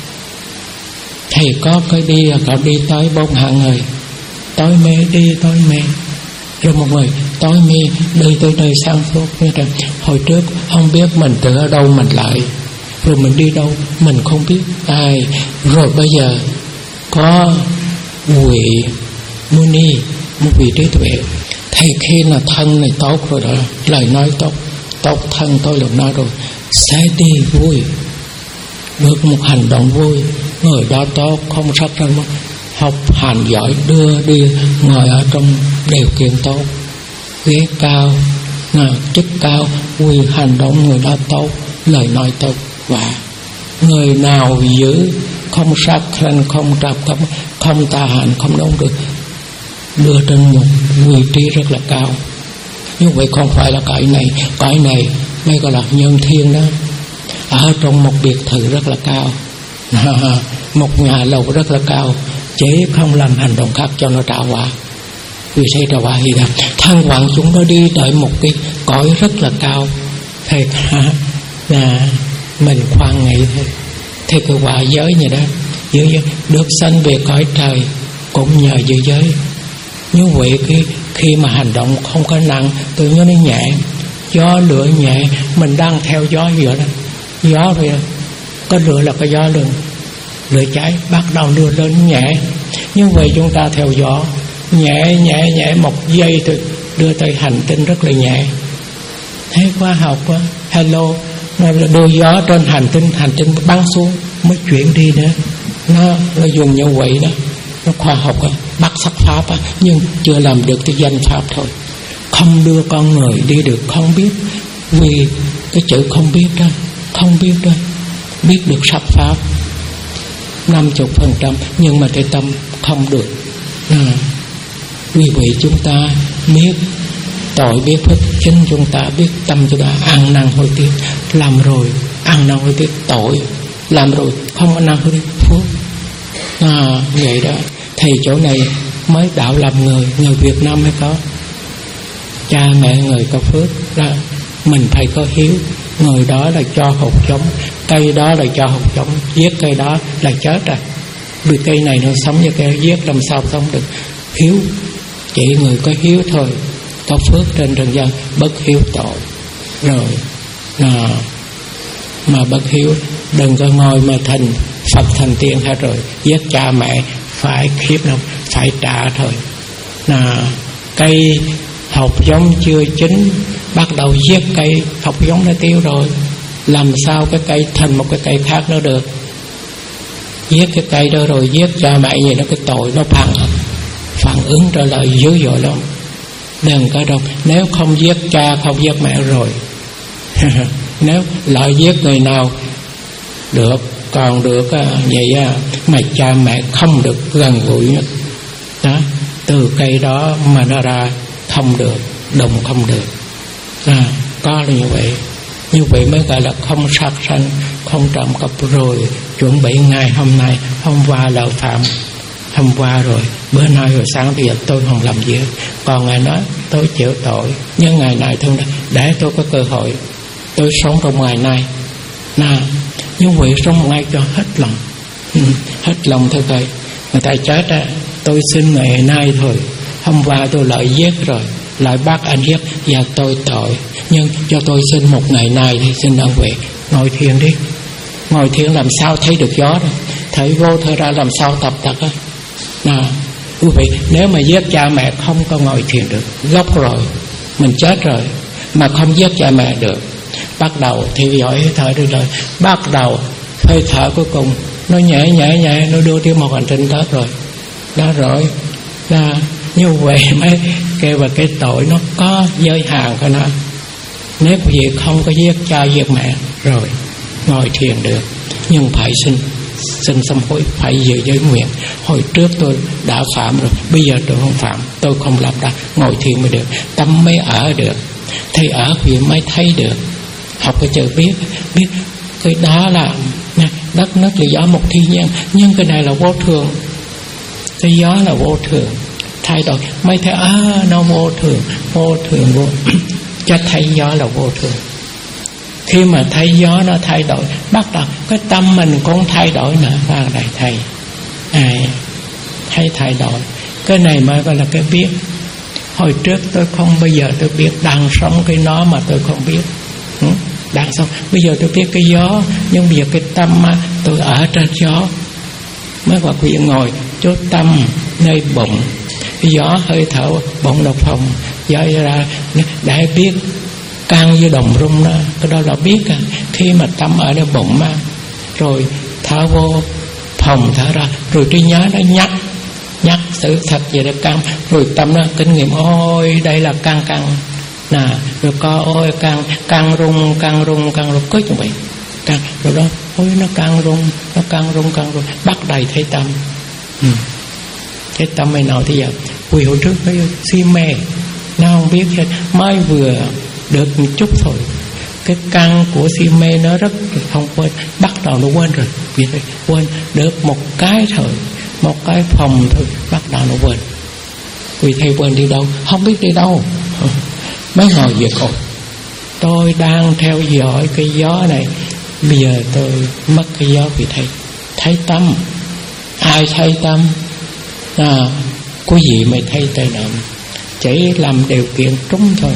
Speaker 2: thầy có cái đi là cậu đi tới bốn hạng người, tôi mê đi tôi mê. Rồi một người tối mê đi tới nơi sáng suốt. Hồi trước không biết mình từ ở đâu mình lại, rồi mình đi đâu mình không biết ai. Rồi bây giờ có vị Muni, một vị trí tuệ, thầy khi là thân này tốt rồi đó, lời nói tốt, tốt thân tôi lời nói rồi, sẽ đi vui, được một hành động vui. Người đó tốt, không sắc ra mất, học hành giỏi, đưa đi ngồi ở trong điều kiện tốt, ghế cao, nào chức cao, quy hành động người đó tốt, lời nói tốt. Và người nào giữ không sát sanh, không trap, không không tà hành, không đóng được, đưa trên một vị trí rất là cao. Như vậy không phải là cõi này, cõi này mới gọi là nhân thiên đó, ở trong một biệt thự rất là cao, một nhà lầu rất là cao, chỉ không làm hành động khác cho nó trả quả. Vì sẽ trả quả gì đó, thăng hoàng chúng nó đi tới một cái cõi rất là cao. Thầy là mình khoan nghĩ thôi, thì cái quả giới như đó, giới giới được sanh về cõi trời cũng nhờ giữ giới. Như vậy cái khi mà hành động không có nặng, tự nhiên nó nhẹ, gió lửa nhẹ, mình đang theo gió gì vậy đó, gió vậy đó. Có lửa là cái gió lửa, lửa cháy bắt đầu đưa lên nhẹ. Như vậy chúng ta theo gió nhẹ nhẹ nhẹ, một giây từ đưa tới hành tinh rất là nhẹ. Thế khoa học quá, hello, nó đưa gió trên hành tinh, hành tinh bắn xuống mới chuyển đi nữa. Nó nó dùng như vậy đó, nó khoa học á, bắt sắc pháp á, nhưng chưa làm được cái danh pháp thôi. Không đưa con người đi được, không biết, vì cái chữ không biết đó, không biết đó, biết được sắc pháp năm chục phần trăm, nhưng mà cái tâm không được. À, vì vậy chúng ta biết tội biết phước, chính chúng ta biết tâm chúng ta ăn năn hối tiếc, làm rồi ăn năn hối tiếc tội, làm rồi không ăn năn hối tiếc phước. À, vậy đó, thì chỗ này mới đạo làm người, người Việt Nam mới có. Cha mẹ người có phước là mình phải có hiếu. Người đó là cho hột giống, cây đó là cho hột giống, giết cây đó là chết à. Vì cây này nó sống như cây giết làm sao sống được. Hiếu, chỉ người có hiếu thôi, có phước trên trần gian, bất hiếu tội. Rồi à, mà bất hiếu đừng có ngồi mà thành Phật thành tiên hết rồi giết cha mẹ, phải khiếp đâu, phải trả thôi. À, cây hột giống chưa chín bắt đầu giết cây hột giống đã tiêu rồi, làm sao cái cây thành một cái cây khác nữa được. Giết cái cây đó rồi giết cha mẹ gì đó, cái tội nó phản phản ứng trở lại dữ dội lắm. Đừng có đâu, nếu không giết cha không giết mẹ rồi nếu lại giết người nào được, còn được vậy mà cha mẹ không được gần gũi nhất đó, từ cây đó mà nó ra không được, đồng không được. À, có là như vậy. Như vậy mới gọi là không sát sanh, không trộm cắp. Rồi chuẩn bị ngày hôm nay, hôm qua lỡ phạm, hôm qua rồi, bữa nay rồi sáng bây giờ tôi không làm gì. Còn ngày nói tôi chịu tội, nhưng ngày này thôi để tôi có cơ hội, tôi sống trong ngày nay. Nào, như vậy sống một ngày cho hết lòng, ừ, hết lòng thôi coi. Người ta chết á, tôi xin ngày nay thôi, hôm qua tôi lại giết rồi, lại bắt anh giết, và tôi tội, nhưng cho tôi xin một ngày nay thì xin ông về ngồi thiền đi. Ngồi thiền làm sao thấy được gió đâu, thấy vô thơ ra làm sao tập tật á. Nào quý vị, nếu mà giết cha mẹ không có ngồi thiền được, gốc rồi, mình chết rồi mà không giết cha mẹ được, bắt đầu theo dõi hơi thở đi rồi, bắt đầu hơi thở cuối cùng nó nhẹ nhẹ nhẹ, nó đưa đi một hành trình tới rồi đó. Rồi đó, như vậy mới kêu vào cái tội nó có giới hạn của nó. Nếu vì không có giết cha giết mẹ rồi ngồi thiền được, nhưng phải xin
Speaker 3: xin sám hối, phải về giới nguyện. Hồi trước tôi đã phạm rồi, bây giờ tôi không phạm, tôi không làm ra, ngồi thiền mới được, tâm mới ở được, thầy ở thì mới thấy được. Học cái chữ biết, biết cái đó là đất nước là gió một thiên nhiên, nhưng cái này là vô thường, cái gió là vô thường, thay đổi mới thấy à, nó vô thường, vô thường vô cho thấy gió là vô thường. Khi mà thấy gió nó thay đổi, bắt đầu cái tâm mình cũng thay đổi nữa. Và này thầy à, thấy thay đổi, cái này mới gọi là cái biết. Hồi trước tôi không, bây giờ tôi biết, đang sống cái nó mà tôi không biết. ừ? Đang sống, bây giờ tôi biết cái gió, nhưng bây giờ cái tâm á, tôi ở trên gió. Mới gọi quý vị ngồi chốt tâm nơi bụng, cái gió hơi thở bụng độc phòng, gió ra để biết căng như đồng rung đó, cái đó là biết à. Khi mà tâm ở nơi bụng mà, rồi thở vô phòng thở ra, rồi trí nhớ nó nhắc nhắc sự thật về để căng, rồi tâm nó kinh nghiệm ôi đây là căng căng nè, rồi co ôi căng căng rung căng rung căng rung cứ như vậy căng, rồi đó ôi nó căng rung nó căng rung căng rung bắt đầy thấy tâm. ừ. Cái tâm này nào thì giờ quỳ hồi trước nó si mê, nó không biết hết, mới vừa được một chút thôi, cái căn của si mê nó rất không quên, bắt đầu nó quên rồi, vì vậy quên được một cái thôi, một cái phòng thôi, bắt đầu nó quên. Vì thầy quên đi đâu, không biết đi đâu. Mới ngồi về cột, tôi đang theo dõi cái gió này, bây giờ tôi mất cái gió. Vì thầy thấy tâm, ai thấy tâm à, có gì mới thấy tai nạn, chỉ làm điều kiện trúng thôi.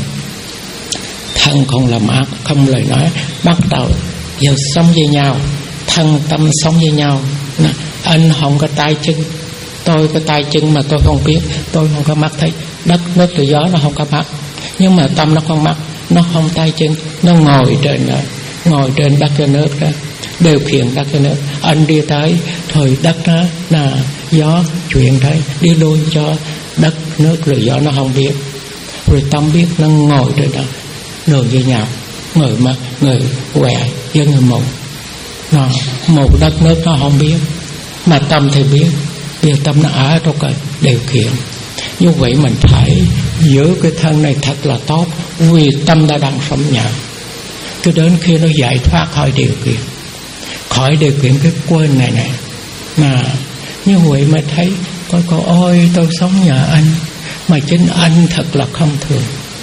Speaker 3: Thân không làm ác, không lời nói, bắt đầu giờ sống với nhau, thân tâm sống với nhau. Nè, anh không có tay chân, tôi có tay chân mà tôi không biết, tôi không có mắt thấy, đất nước tự gió nó không có mắt, nhưng mà tâm nó không mắt, nó không tay chân, nó ngồi trên đó, ngồi trên đất cái nước đó, điều khiển đất cái nước. Anh đi tới thời đất đó là gió chuyển đấy, đi đôi cho đất nước rồi gió nó không biết, rồi tâm biết nó ngồi trên đó đường với nhau, người mà người quẹ với người mù, nó một đất nước nó không biết, mà tâm thì biết, vì tâm nó ở trong cái điều khiển. Như vậy mình phải giữ cái thân này thật là tốt, vì tâm ta đang sống nhờ. Cho đến khi nó giải thoát khỏi điều kiện, khỏi điều kiện cái quên này này, mà như vậy mới thấy coi coi ôi tôi sống nhờ anh, mà chính anh thật là không thường.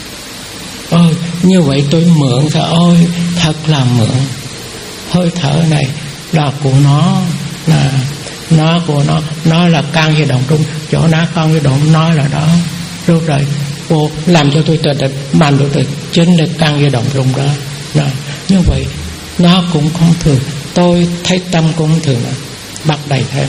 Speaker 3: Ôi như vậy tôi mượn thôi, ôi thật là mượn. Hơi thở này là của nó, là nó của nó, nó là căn về đồng trung, chỗ nó căn về động nó là đó. Rồi rồi cô làm cho tôi tự định, mạnh được tự chính là căn về đồng trung đó. Rồi như vậy nó cũng không thường, tôi thấy tâm cũng không thường, bắt đầy thêm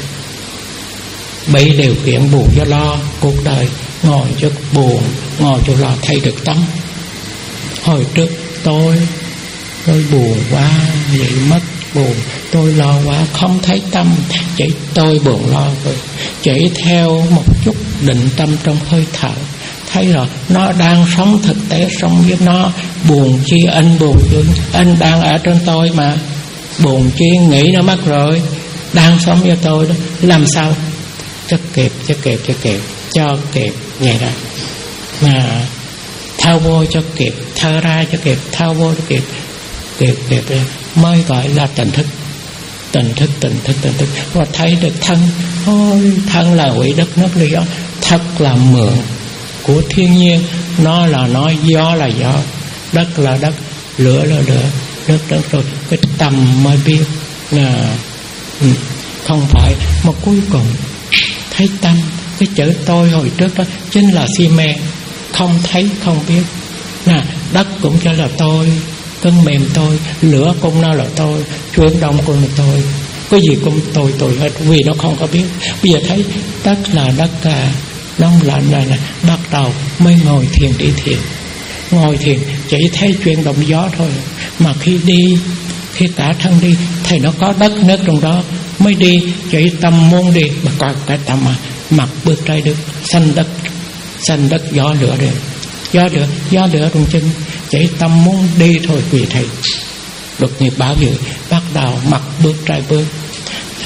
Speaker 3: bị điều khiển buồn do lo cuộc đời, ngồi cho buồn, ngồi cho lo thay được tâm. Hồi trước tôi tôi buồn quá, vậy mất buồn, tôi lo quá, không thấy tâm, chỉ tôi buồn lo rồi, chỉ theo một chút định tâm trong hơi thở, thấy rồi nó đang sống thực tế, sống với nó. Buồn chi anh buồn chi, anh đang ở trên tôi mà, buồn chi nghĩ nó mất rồi, đang sống với tôi đó, làm sao cho kịp, cho kịp, cho kịp, cho kịp vậy đó, mà thao vô cho kịp, thao ra cho kịp, thao vô cho kịp, kịp kịp mới gọi là tỉnh thức, tỉnh thức, tỉnh thức, tỉnh thức, và thấy được thân. Ôi thân là quỷ, đất nước là gió, thật là mượn của thiên nhiên, nó là nói, gió là gió, đất là đất, lửa là lửa, đất đất rồi cái tâm mới biết là ừ, không phải. Mà cuối cùng thấy tâm, cái chữ tôi hồi trước đó chính là si mê, không thấy không biết. Nè, đất cũng cho là tôi, cơn mềm tôi, lửa cũng nó là tôi, chuyển động cũng là tôi, cái gì cũng tôi tôi hết, vì nó không có biết. Bây giờ thấy đất là đất cả, nóng lạnh này nè, bắt đầu mới ngồi thiền đi thiền. Ngồi thiền chỉ thấy chuyển động gió thôi, mà khi đi, khi cả thân đi, thì nó có đất nước trong đó, mới đi chỉ tâm muốn đi, mà coi cái tâm mà mặt bước trái đất, xanh đất, xanh đất gió lửa đi, gió lửa, gió lửa trong chân, chỉ tâm muốn đi thôi. Vì thầy đột nghiệp bảo vệ, bắt đầu mặt bước trái bước,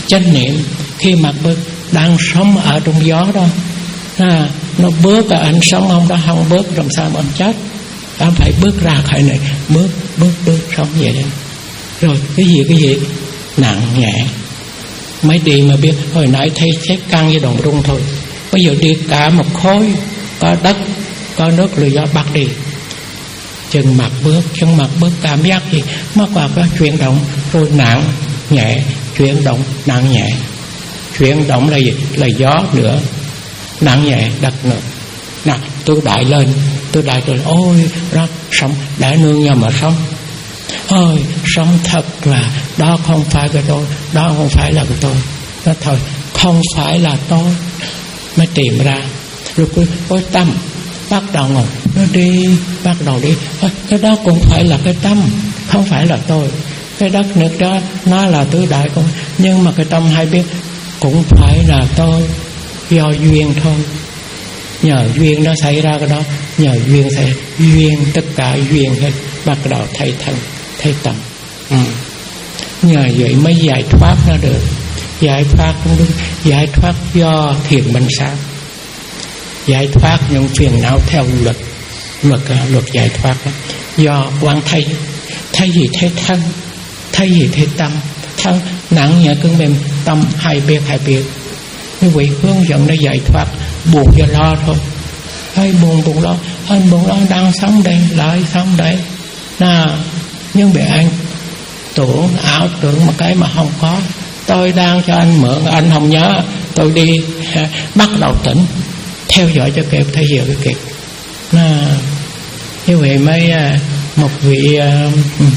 Speaker 3: chánh niệm. Khi mặt bước đang sống ở trong gió đó, à, nó bước à, anh sống không đó không bước làm sao mà anh chết. Anh phải bước ra khỏi này, bước bước bước sống vậy đó. Rồi cái gì cái gì nặng nhẹ. Mới đi mà biết, hồi nãy thấy xếp căng với đồng rung thôi, bây giờ đi cả một khối, có đất có nước là gió bắt đi. Chân mặt bước, chân mặt bước cảm giác gì mất vào cái chuyển động, rồi nặng nhẹ, chuyển động nặng nhẹ. Chuyển động là gì? Là gió nữa, nặng nhẹ đất nữa. Nào tôi đại lên, tôi đại lên, ôi đó sống đã nương nhau mà sống. Ôi sống thật là đó không phải cái tôi, đó không phải là cái tôi. Nó thôi không phải là tôi. Mới tìm ra. Rồi cái, cái tâm bắt đầu ngồi, nó đi, bắt đầu đi. Ôi, cái đó cũng phải là cái tâm, không phải là tôi. Cái đất nước đó nó là tứ đại con, nhưng mà cái tâm hay biết cũng phải là tôi, do duyên thôi. Nhờ duyên nó xảy ra cái đó, nhờ duyên xảy duyên, tất cả duyên hết bắt đầu thay thân, thay tâm. Ừ. Nhờ vậy mới giải thoát nó được. Giải thoát cũng đúng, giải thoát do thiền minh sáng, giải thoát những phiền não theo luật luật luật giải thoát đó. Do quán thấy, thấy gì thấy thân, thấy gì thấy tâm, thân nặng nhẹ cứng mềm, tâm hay biết hay biết. Như vậy hướng dẫn nó giải thoát, buồn do lo thôi. Hay buồn buồn lo, anh buồn lo đang sống đây, lại sống đây. Nào, nhưng bị anh tưởng ảo tưởng một cái mà không có. Tôi đang cho anh mượn, anh không nhớ, tôi đi bắt đầu tỉnh, theo dõi cho kịp, theo dõi cho kịp. Nào, như vậy mới một vị à,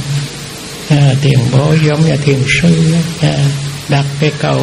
Speaker 3: à, tiền bối giống như thiền sư à, đặt cái câu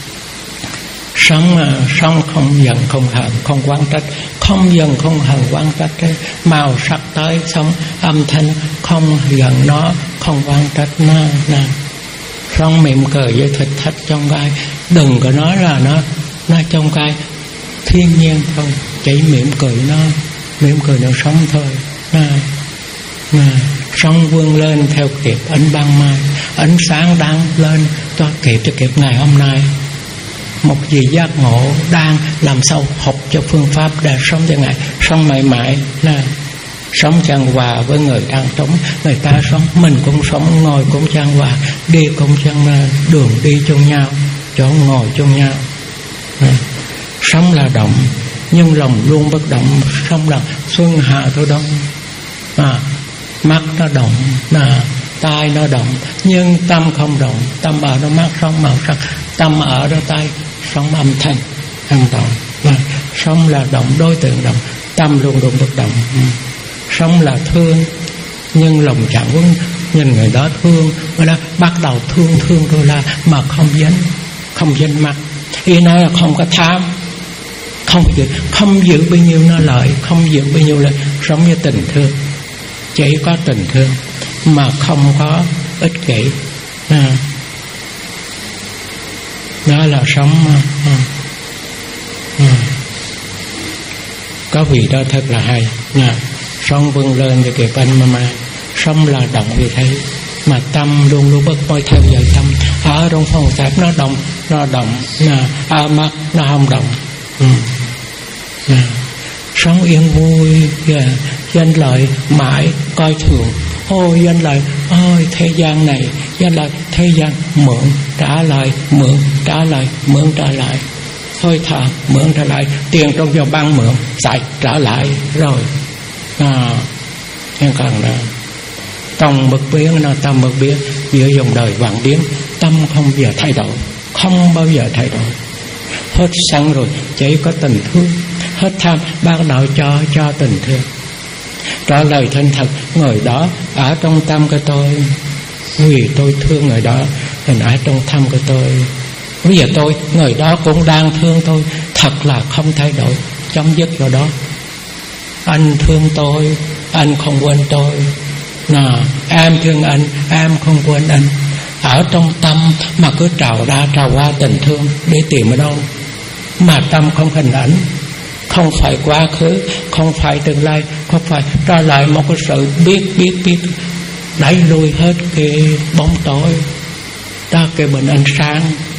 Speaker 3: sống à, sống không giận không hờn không oán trách, không giận không hờn oán trách đấy. Màu sắc tới sống âm thanh không giận nó không oán trách nó nè. Sống mỉm cười với thịt thách trong gai, đừng có nói là nó nó trong gai thiên nhiên thôi, chỉ mỉm cười nó, mỉm cười nó sống thôi nè. Nè, sống vươn lên theo kịp ánh ban mai, ánh sáng đang lên cho kịp cho kịp ngày hôm nay. Một vị giác ngộ đang làm sao học cho phương pháp để sống cho ngày, sống mãi mãi nè. Sống chan hòa với người đang sống, người ta sống, mình cũng sống, ngồi cũng chan hòa, đi cũng chan, đường đi chung nhau, chỗ ngồi chung nhau nè. Sống là động, nhưng lòng luôn bất động. Sống là xuân hạ thu đông à, mắt nó động, à, tai nó động, nhưng tâm không động. Tâm ở đó mắt sống màu sắc, tâm ở đó tai sống âm thanh, âm động. À, sống là động, đối tượng động, tâm luôn luôn bất động. Ừ. Sống là thương, nhưng lòng chẳng muốn nhìn người đó thương, người đó bắt đầu thương thương rồi là mà không dính, không dính mắt. Ý nói là không có tham, không giữ, không giữ bao nhiêu nó lợi, không giữ bao nhiêu lợi. Sống như tình thương, chỉ có tình thương mà không có ích kỷ à. Đó là sống à. À. Có vị đó thật là hay à. Sống vươn lên thì kịp anh mama. Sống là động như thế, mà tâm luôn luôn bất môi theo dõi tâm. Ở trong phòng tập nó động, nó động à, à, mắt nó không động ừ. À. Sống yên vui yeah. Danh lợi mãi coi thường. Ôi danh lợi, ôi thế gian này, danh lợi thế gian mượn trả lại, mượn trả lại, mượn trả lại. Thôi thở mượn trả lại, tiền trong do băng mượn xài trả lại rồi à, nhưng còn là tâm bất biến, nó tâm bất biến giữa dòng đời vạn biến. Tâm không bao giờ thay đổi, không bao giờ thay đổi. Hết sân rồi chỉ có tình thương, hết tham bắt đầu cho cho tình thương. Trả lời thân thật, người đó ở trong tâm của tôi, vì tôi thương người đó nên ở trong tâm của tôi. Bây giờ tôi, người đó cũng đang thương tôi, thật là không thay đổi, chấm dứt vào đó. Anh thương tôi, anh không quên tôi. Nào, em thương anh, em không quên anh. Ở trong tâm mà cứ trào ra trào qua tình thương để tìm ở đâu. Mà tâm không hình ảnh, không phải quá khứ, không phải tương lai, không phải trở lại một cái sự biết biết biết đẩy lùi hết cái bóng tối. Đó cái bình ánh sáng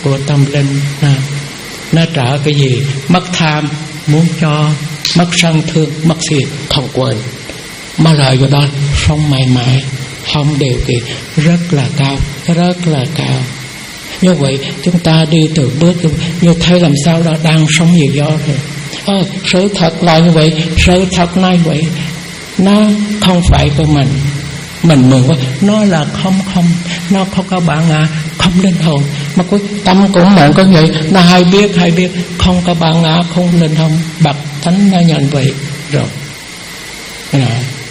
Speaker 3: của tâm linh. À, nó trở cái gì? Mất tham, muốn cho, mất sân thương, mất si, không quên. Mà lời của đó sống mãi mãi, không điều kiện, rất là cao, rất là cao. Như vậy chúng ta đi từ bước như thấy làm sao đó đang sống như gió thôi. À, sự thật là như vậy, sự thật là như vậy, nó không phải của mình. Mình mừng quá, nó là không không, nó không có bản ngã, không linh hồn. Mà cái tâm của mình có vậy, nó hay biết hay biết, không có bản ngã, không linh hồn, bậc thánh nó nhận vậy rồi. Đó.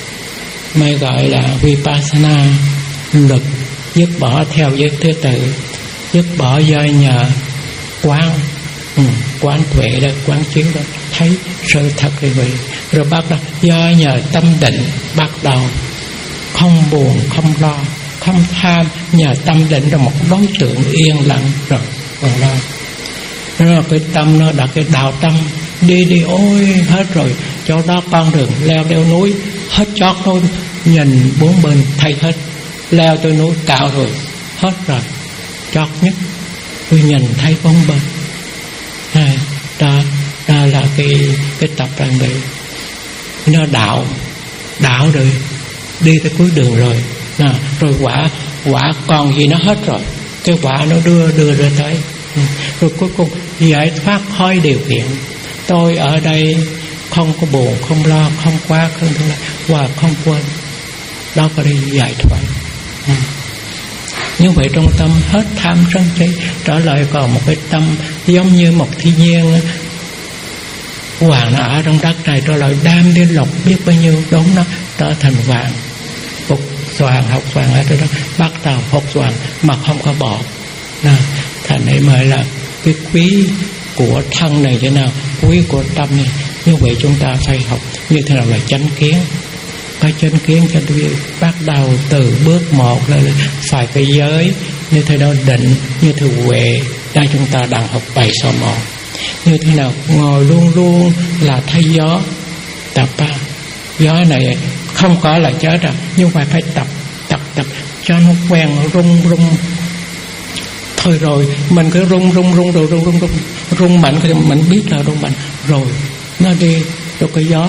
Speaker 3: Mới gọi là Vipassana, lực dứt bỏ theo giới thứ tự, dứt bỏ do nhờ quán, ừ, quán tuệ đó, quán chiếu đó, thấy sự thật như vậy. Rồi bắt đầu do nhờ tâm định, bắt đầu không buồn, không lo, không tham, nhờ tâm định là một đối tượng yên lặng rồi, còn lo. Rồi cái tâm nó đặt cái đạo tâm, đi đi ôi hết rồi, chỗ đó con đường leo đeo núi, hết chót thôi, nhìn bốn bên thấy hết, leo tới núi cao rồi, hết rồi, chót nhất, tôi nhìn thấy bốn bên. À, đó, đó là cái cái tập rằng vậy, nó đạo, đạo rồi, đi tới cuối đường rồi, à, rồi quả quả còn gì nó hết rồi, cái quả nó đưa đưa ra tới, rồi cuối cùng giải thoát khỏi điều kiện. Tôi ở đây không có buồn, không lo, không quá, không thương lại, và không quên. Đó có đi giải thoát. Ừ. Như vậy trong tâm hết tham sân si, trở lại còn một cái tâm giống như một thiên nhiên. Vàng nó ở trong đất này, trở lại đam đến lộc biết bao nhiêu đốn nó trở thành vàng. Phục xoàn, học xoàn ở trong đó, bắt đầu học xoàn mà không có bỏ. Nào, thành ấy mới là cái quý của thân này thế nào, quý của tâm này. Như vậy chúng ta phải học như thế nào là chánh kiến. Cái chánh kiến cho tôi bắt đầu từ bước một là phải cái giới, như thế nào định, như thế huệ. Đây chúng ta đang học bài số một. Như thế nào ngồi luôn luôn là thấy gió, tập à. Gió này không có là chết rồi, nhưng phải phải tập tập tập cho nó quen, rung rung. Thôi rồi mình cứ rung rung rung rồi rung rung rung rung mạnh thì mình biết là rung mạnh rồi nó đi. Rồi cái gió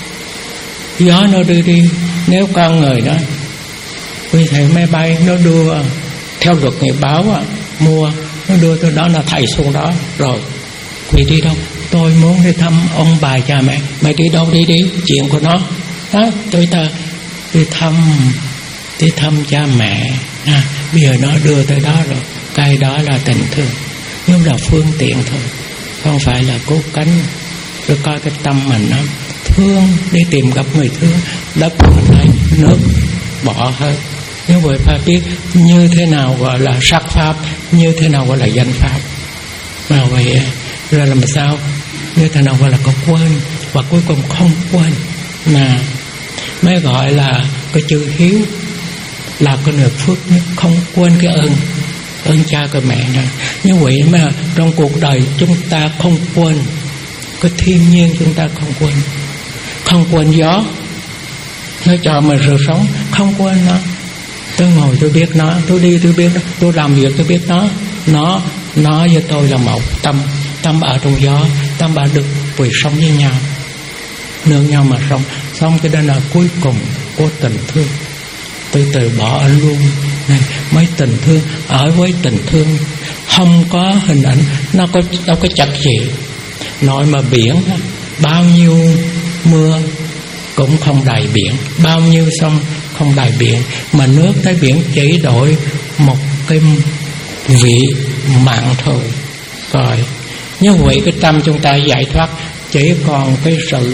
Speaker 3: gió nó đi đi, nếu con người đó vì thầy máy bay nó đưa theo luật ngày báo à, mua nó đưa tới đó, nó thầy xuống đó rồi vì đi đâu. Tôi muốn đi thăm ông bà cha mẹ, mày đi đâu đi đi, chuyện của nó đó. Tôi ta đi thăm đi thăm cha mẹ à, bây giờ nó đưa tới đó rồi, cái đó là tình thương, nhưng là phương tiện thôi, không phải là cố cánh. Rồi coi cái tâm mình nó thương, đi tìm gặp người thương, đất này nước bỏ hết. Như vậy phải biết như thế nào gọi là sắc pháp, như thế nào gọi là danh pháp. Mà vậy rồi làm sao, như thế nào gọi là có quên, và cuối cùng không quên, mà mới gọi là cái chữ hiếu, là cái người phước nhất, không quên cái ơn ơn cha của mẹ này. Như vậy mà trong cuộc đời chúng ta không quên cái thiên nhiên, chúng ta không quên, không quên gió nó cho mình sự sống, không quên nó. Tôi ngồi tôi biết nó, tôi đi tôi biết nó, tôi làm việc tôi biết nó, nó nó với tôi là một tâm. Tâm ở trong gió, tâm ở được vì sống với nhau, nương nhau mà sống. Xong cái đó là cuối cùng của tình thương. Tôi từ bỏ anh luôn này, mấy tình thương, ở với tình thương không có hình ảnh, nó có đâu có chặt gì. Nói mà biển, bao nhiêu mưa cũng không đầy biển, bao nhiêu sông không đầy biển, mà nước tới biển chỉ đổi một cái vị mặn thôi. Rồi như vậy cái tâm chúng ta giải thoát chỉ còn cái sự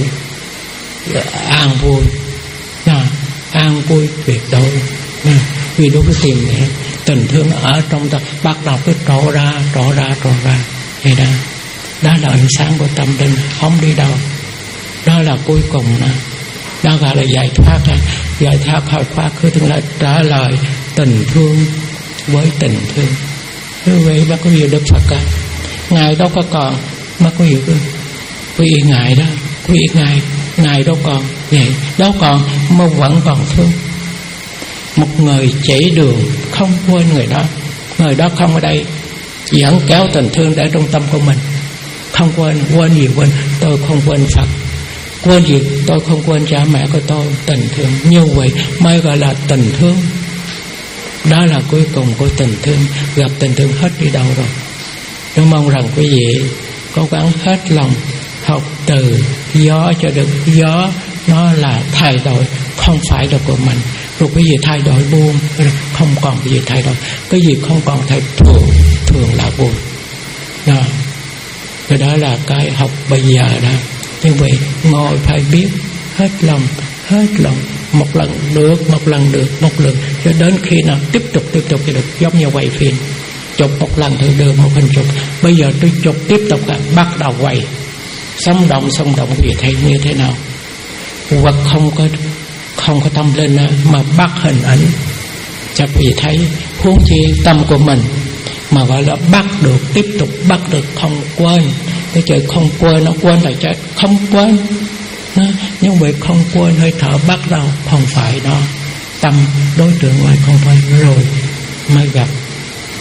Speaker 3: an vui, à, an vui tuyệt đối. À, vì đúng cái tìm này, tình thương ở trong ta bắt đầu cái trổ ra trổ ra trổ ra vậy đó. Đó là ánh sáng của tâm linh, không đi đâu. Đó là cuối cùng nè, đó gọi là giải thoát. Giải thoát khỏi quá khứ tương lai, trả lời tình thương với tình thương. Như vậy bác có gì Đức Phật cả, ngài đâu có còn, mà có gì quý vị ngài đó, quý vị ngài ngài đâu còn vậy, đâu còn mà vẫn còn thương. Một người chỉ đường không quên người đó, người đó không ở đây Dẫn kéo tình thương để trong tâm của mình. Không quên, quên gì quên, tôi không quên Phật. Quên gì, tôi không quên cha mẹ của tôi. Tình thương như vậy mới gọi là tình thương. Đó là cuối cùng của tình thương. Gặp tình thương hết đi đâu rồi. Tôi mong rằng quý vị cố gắng hết lòng học từ gió cho được. Gió nó là thay đổi, không phải là của mình. Rồi cái gì thay đổi buông, không còn cái gì thay đổi. Cái gì không còn thay thường, thường là buông. Đó. Cái đó là cái học bây giờ đó. Như vậy ngồi phải biết hết lòng, hết lòng. Một lần được, một lần được, một lần, cho đến khi nào tiếp tục, tiếp tục thì được. Giống như quay phim, chụp một lần thì được một hình chụp. Bây giờ tôi chụp tiếp tục là bắt đầu quay. Sống động, sống động gì thấy như thế nào. Hoặc không có không có tâm linh mà bắt hình ảnh cho quý vị thấy. Huống chi tâm của mình mà gọi là bắt được, tiếp tục bắt được, không quên. Cái chữ không quên, nó quên là chết. Không quên nó, nhưng vậy không quên hơi thở bắt đầu, không phải đó. Tâm đối tượng ngoài không phải rồi mới gặp. ừ.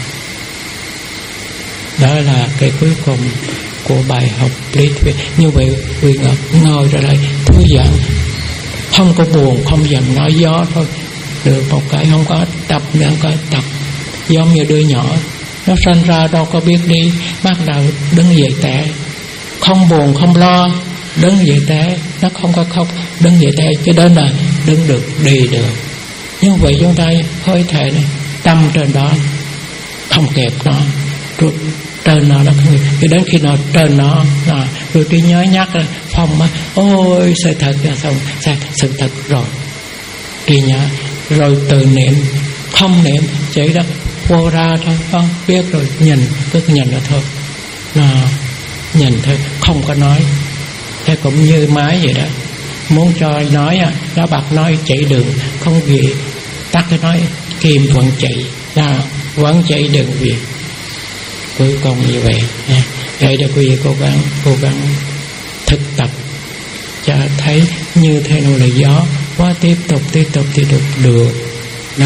Speaker 3: Đó là cái cuối cùng của bài học lý thuyết. Như vậy quý ngọc ngồi ra đây thư giãn, không có buồn, không dần nói gió thôi. Được một cái, không có tập nữa, có tập. Giống như đứa nhỏ, nó sinh ra đâu có biết đi, bắt đầu đứng dậy té. Không buồn, không lo, đứng dậy té. Nó không có khóc, đứng dậy té. Cho nên là đứng được, đi được. Như vậy chúng ta hơi thể này, tâm trên đó không kẹp nó, rồi trên nó nó không, cho đến khi nào trên nó à, rồi trí nhớ nhắc phong á, ôi sự thật là xong, sự thật rồi trí nhớ, rồi từ niệm, không niệm chỉ đó vô ra thôi, không biết rồi nhìn, cứ nhìn là thôi, à, nhìn thôi, không có nói. Thế cũng như máy vậy đó, muốn cho nói á, nó bật nói chạy đường, không gì tắt cái nói kim vẫn chạy, à, vẫn chạy đường việc. Cuối cùng như vậy nha. Vậy để quý vị cố gắng cố gắng thực tập cho thấy như thế nào là gió, quá tiếp tục tiếp tục tiếp tục được. Đó,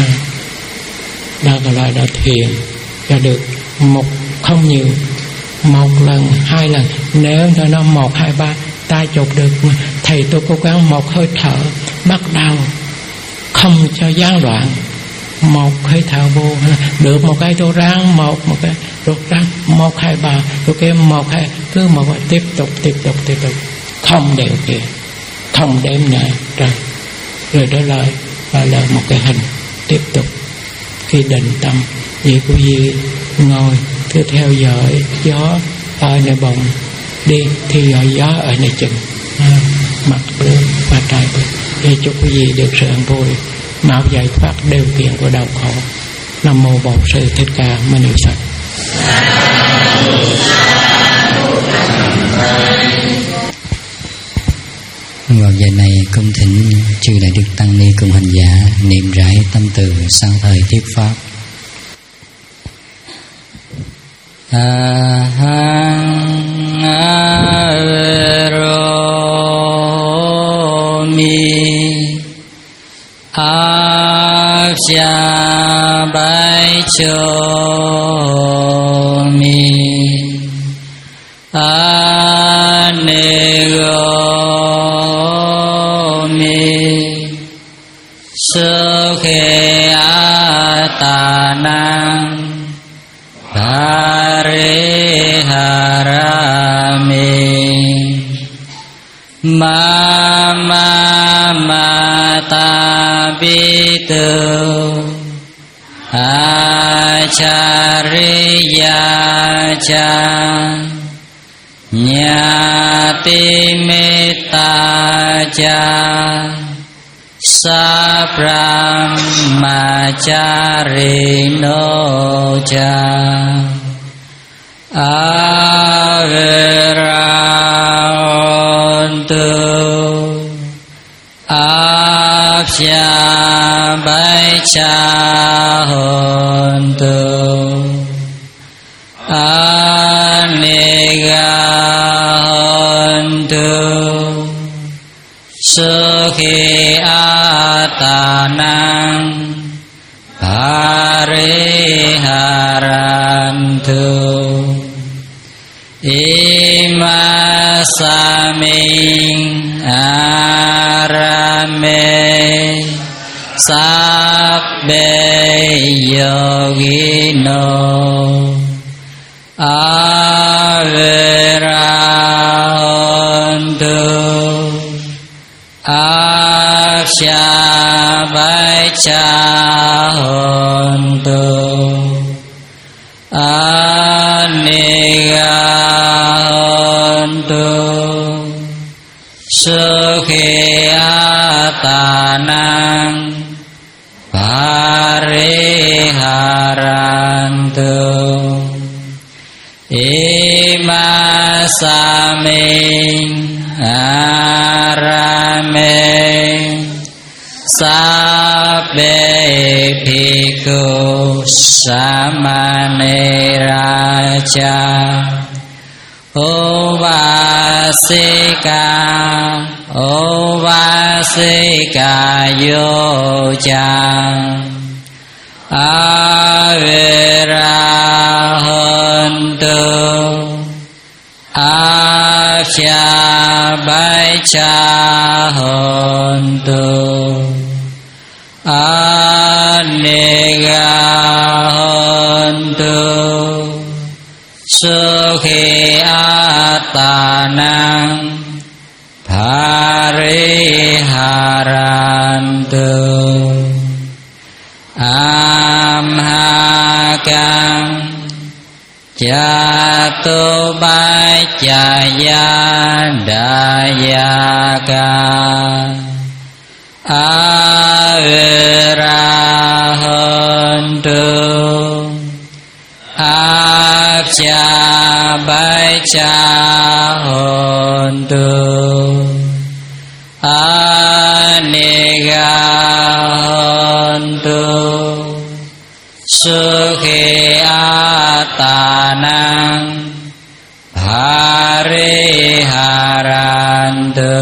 Speaker 3: đó gọi là đã thiền cho được một, không nhiều, một lần hai lần. Nếu nó một hai ba ta chụp được, thầy tôi cố gắng một hơi thở bắt đầu, không cho gián đoạn, một hơi thở vô được một cái tôi ráng một một cái rồi ráng một hai ba rồi cái một hai cứ một hai, tiếp tục tiếp tục tiếp tục không đều kìa, không đếm nữa rồi rồi đó là gọi là một cái hình tiếp tục. Khi định tâm vậy quý vị ngồi cứ theo dõi gió ở nơi bồng đi, theo dõi gió ở nơi chừng à, mặt bước và trái bước để cho quý vị được sự an vui, mau giải thoát điều kiện của đau khổ. Nam mô Bổn Sư Thích Ca Mâu Ni Phật.
Speaker 4: Vào giờ này cung thỉnh chư đại đức tăng ni cùng hành giả niệm rải tâm từ sang thời thuyết pháp. A hang a ro mi a cha bai cho mi a ne go sơ khe a ta năng ha re ha ra mi ma ma ma ta bi tu a cha ri ya cha nya ti me ta cha sa brahmachari no cha avirahantu apya baichahantu anegahantu sukhi atanang pariharantu arame sabbe yogino avirahantu akshabaicahantu anigahantu sukhiyatanang pariharantu imasaming arame sabbe bhikkhu samaneraja ovasika ovasika yoja avirahantu akshabaicahantu anigahantu sukhiyatanang pariharantu amhakang jatuh bacaya dayaka avirahantu akshabaicahantu anigahantu sukhiyatanang pariharantu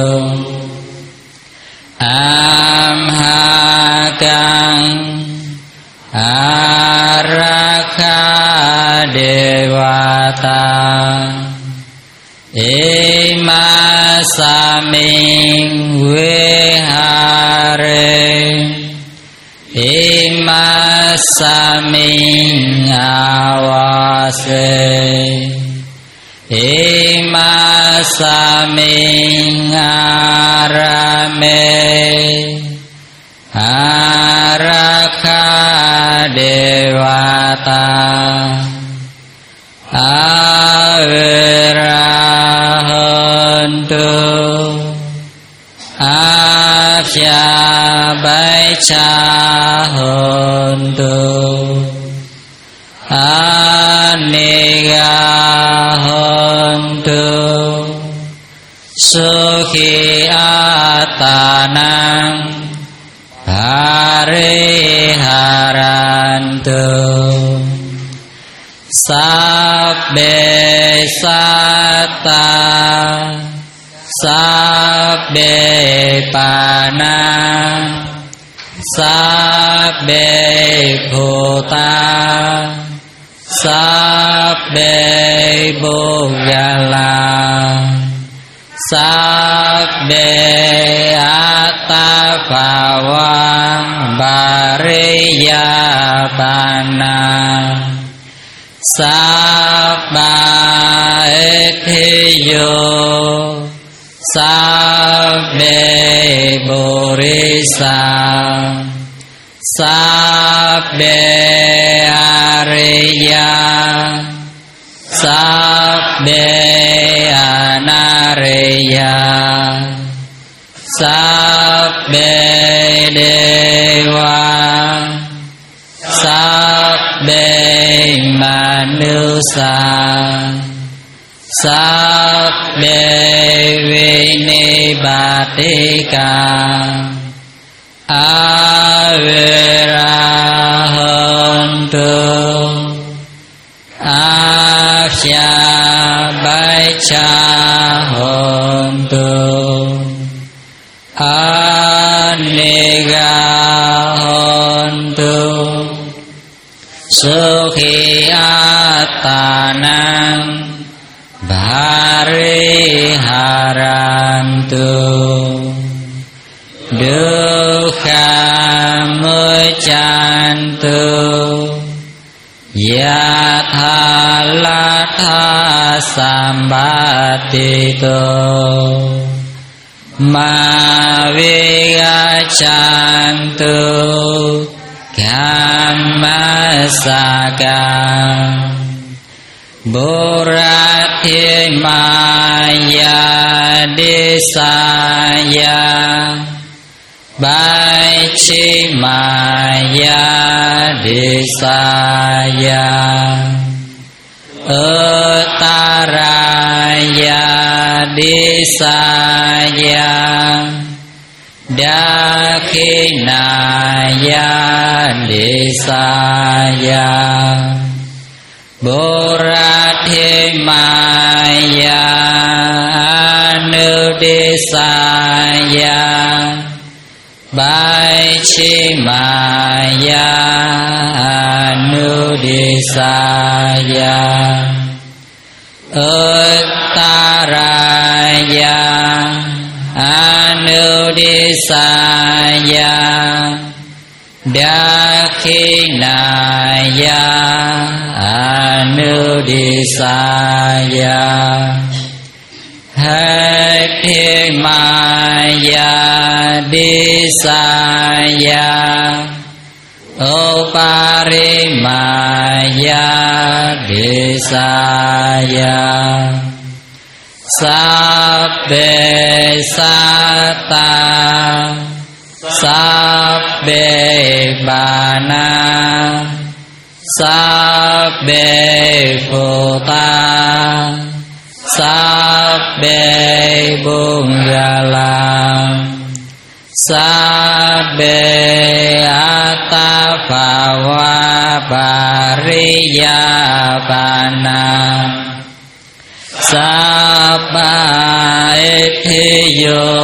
Speaker 4: amhakang arakha dewata imasaming vihare imasaming awase imasaming arame arakha dewata avirahantu akshabaicahantu anigahantu sukhiyatanang pariharantu sabbe satta sabbe pana sabbe bhuta sabbe bhogala sabbe attapawang bariyatana sabba ethiyo sabbe borisa sabbe ariya sabbe anariya sabbe dewa sabbe manusa sabbe vinibatika avirahantu akshabaicahantu anigahantu sukhiyatanang pariharantu
Speaker 5: tu dukkha muccantu yatha latha sambatitu ma vigaccantu kammasaka Burati maya desaya Baichi maya desaya Uttaraya desaya Dakinaya desaya Burati maya anudesaya Baichi maya anudesaya Uttaraya anudesaya Dakinaya anudesaya Hati maya desaya Upari maya desaya Sabbe satta Sabbe bana Sabbe phota Sabbe bunggala Sabbe atapava pariyapana Sabba ethiyo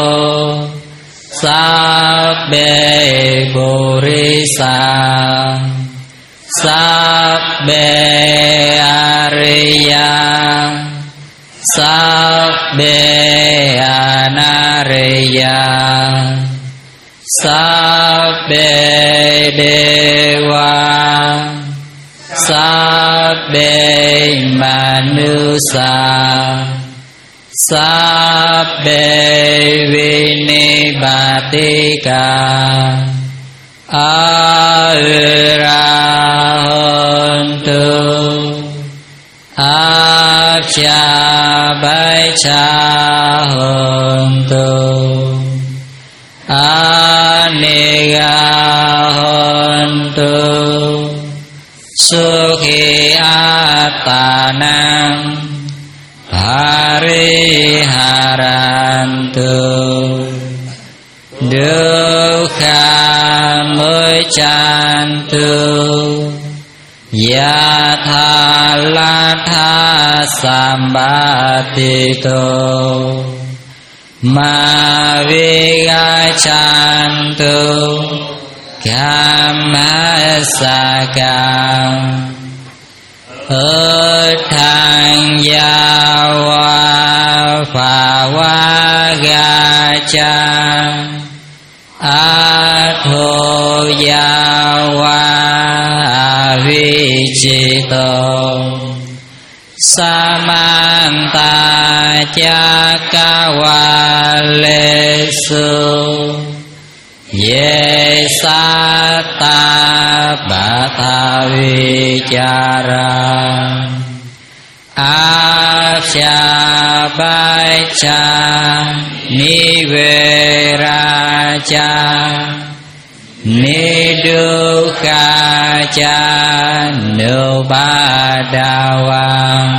Speaker 5: Sabbe purisa Sabbe ariya Sabbe anariya Sabbe dewa Sabbe manusa Sabbe vinibatika Arahantu Abhyabaichahantu Anigahantu Sukhi atanang Hariharantu Dukkha muccantu Yatha latha sambatitu Ma vigaccantu kammasaka Uthang yawa phawagacha Atho yawa avicito Samanta cakawalesu Ye satta bata vicara Asyabaica niveraca Nidukaca nubadawa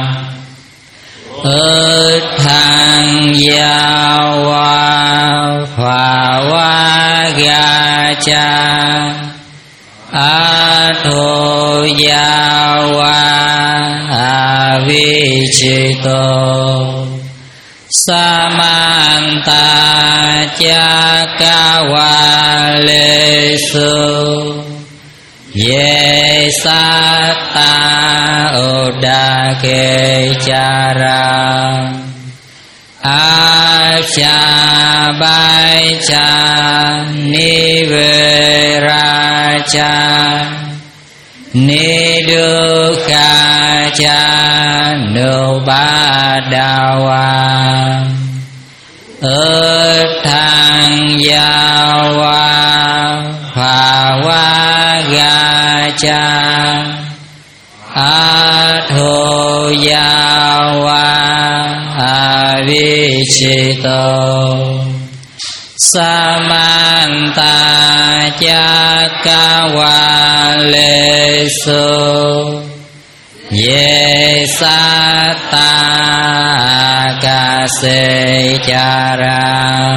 Speaker 5: Uthang yawa phawagaca Atho yawa avicito Samanta cakawalesu Ye satta udake cara Asya bai cha ni ve ra cha ni du kha cha nu ba đa wa ơ thang ya wa pha wa ga cha a tho ya wa a vi chi to samanta cha ca wa lê su ye sa ta ca se cha ra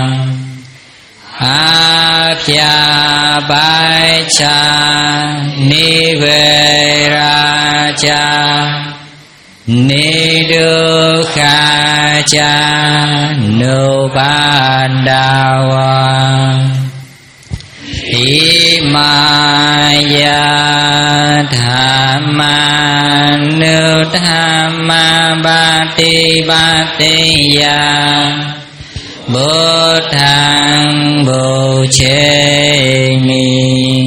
Speaker 5: a pya bai cha ni ve ra cha ni du kha cha nu ba đa wa imaya dhamma nu dhamma bati bati ya bồ thang bồ chế mi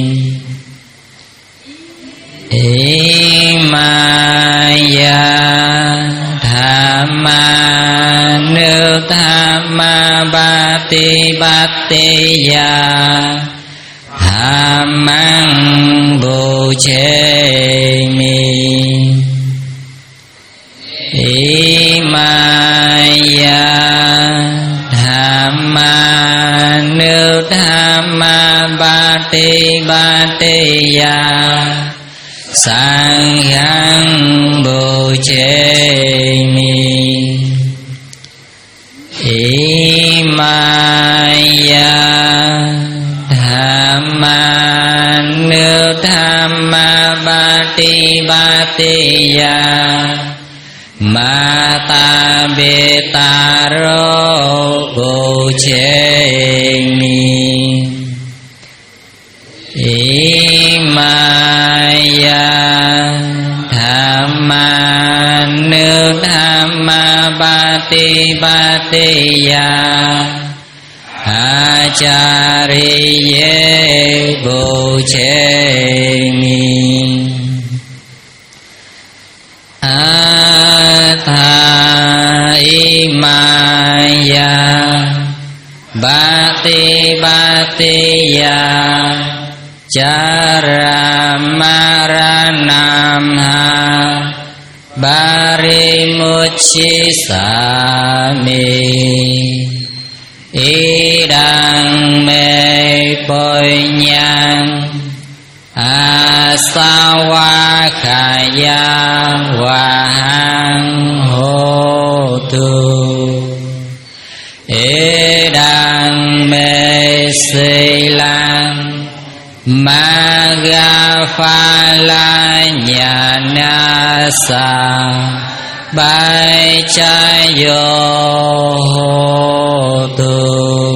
Speaker 5: imaya dhamma nu dhamma bati bati ya mang bồ chế mi imaya dhamma nu dhamma bati bati ya sanghang bồ chế mi imaya dhamma nu dhamma bati bati ya mata beta ro bồ chế mi imaya dhamma nu dhamma bati bati ya acariye bồ chế mi atha imaya bati bati ya chara maranam ha bari muchi sami idang me bồi nhang asawa khaya wa hang hô tu idang me si lang ma ga pha la nhà na sa bai cha yo hô tu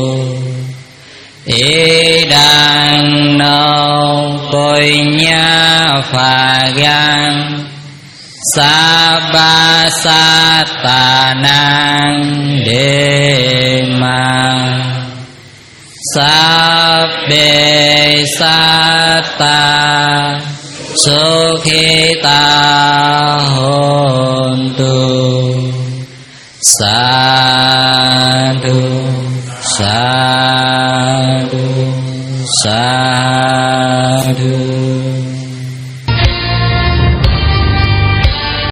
Speaker 5: ý đang nâu bồi nha phà gan sa ba sa ta nang đề ma sa bê sa ta su khi ta hồn tu sa du sa du sa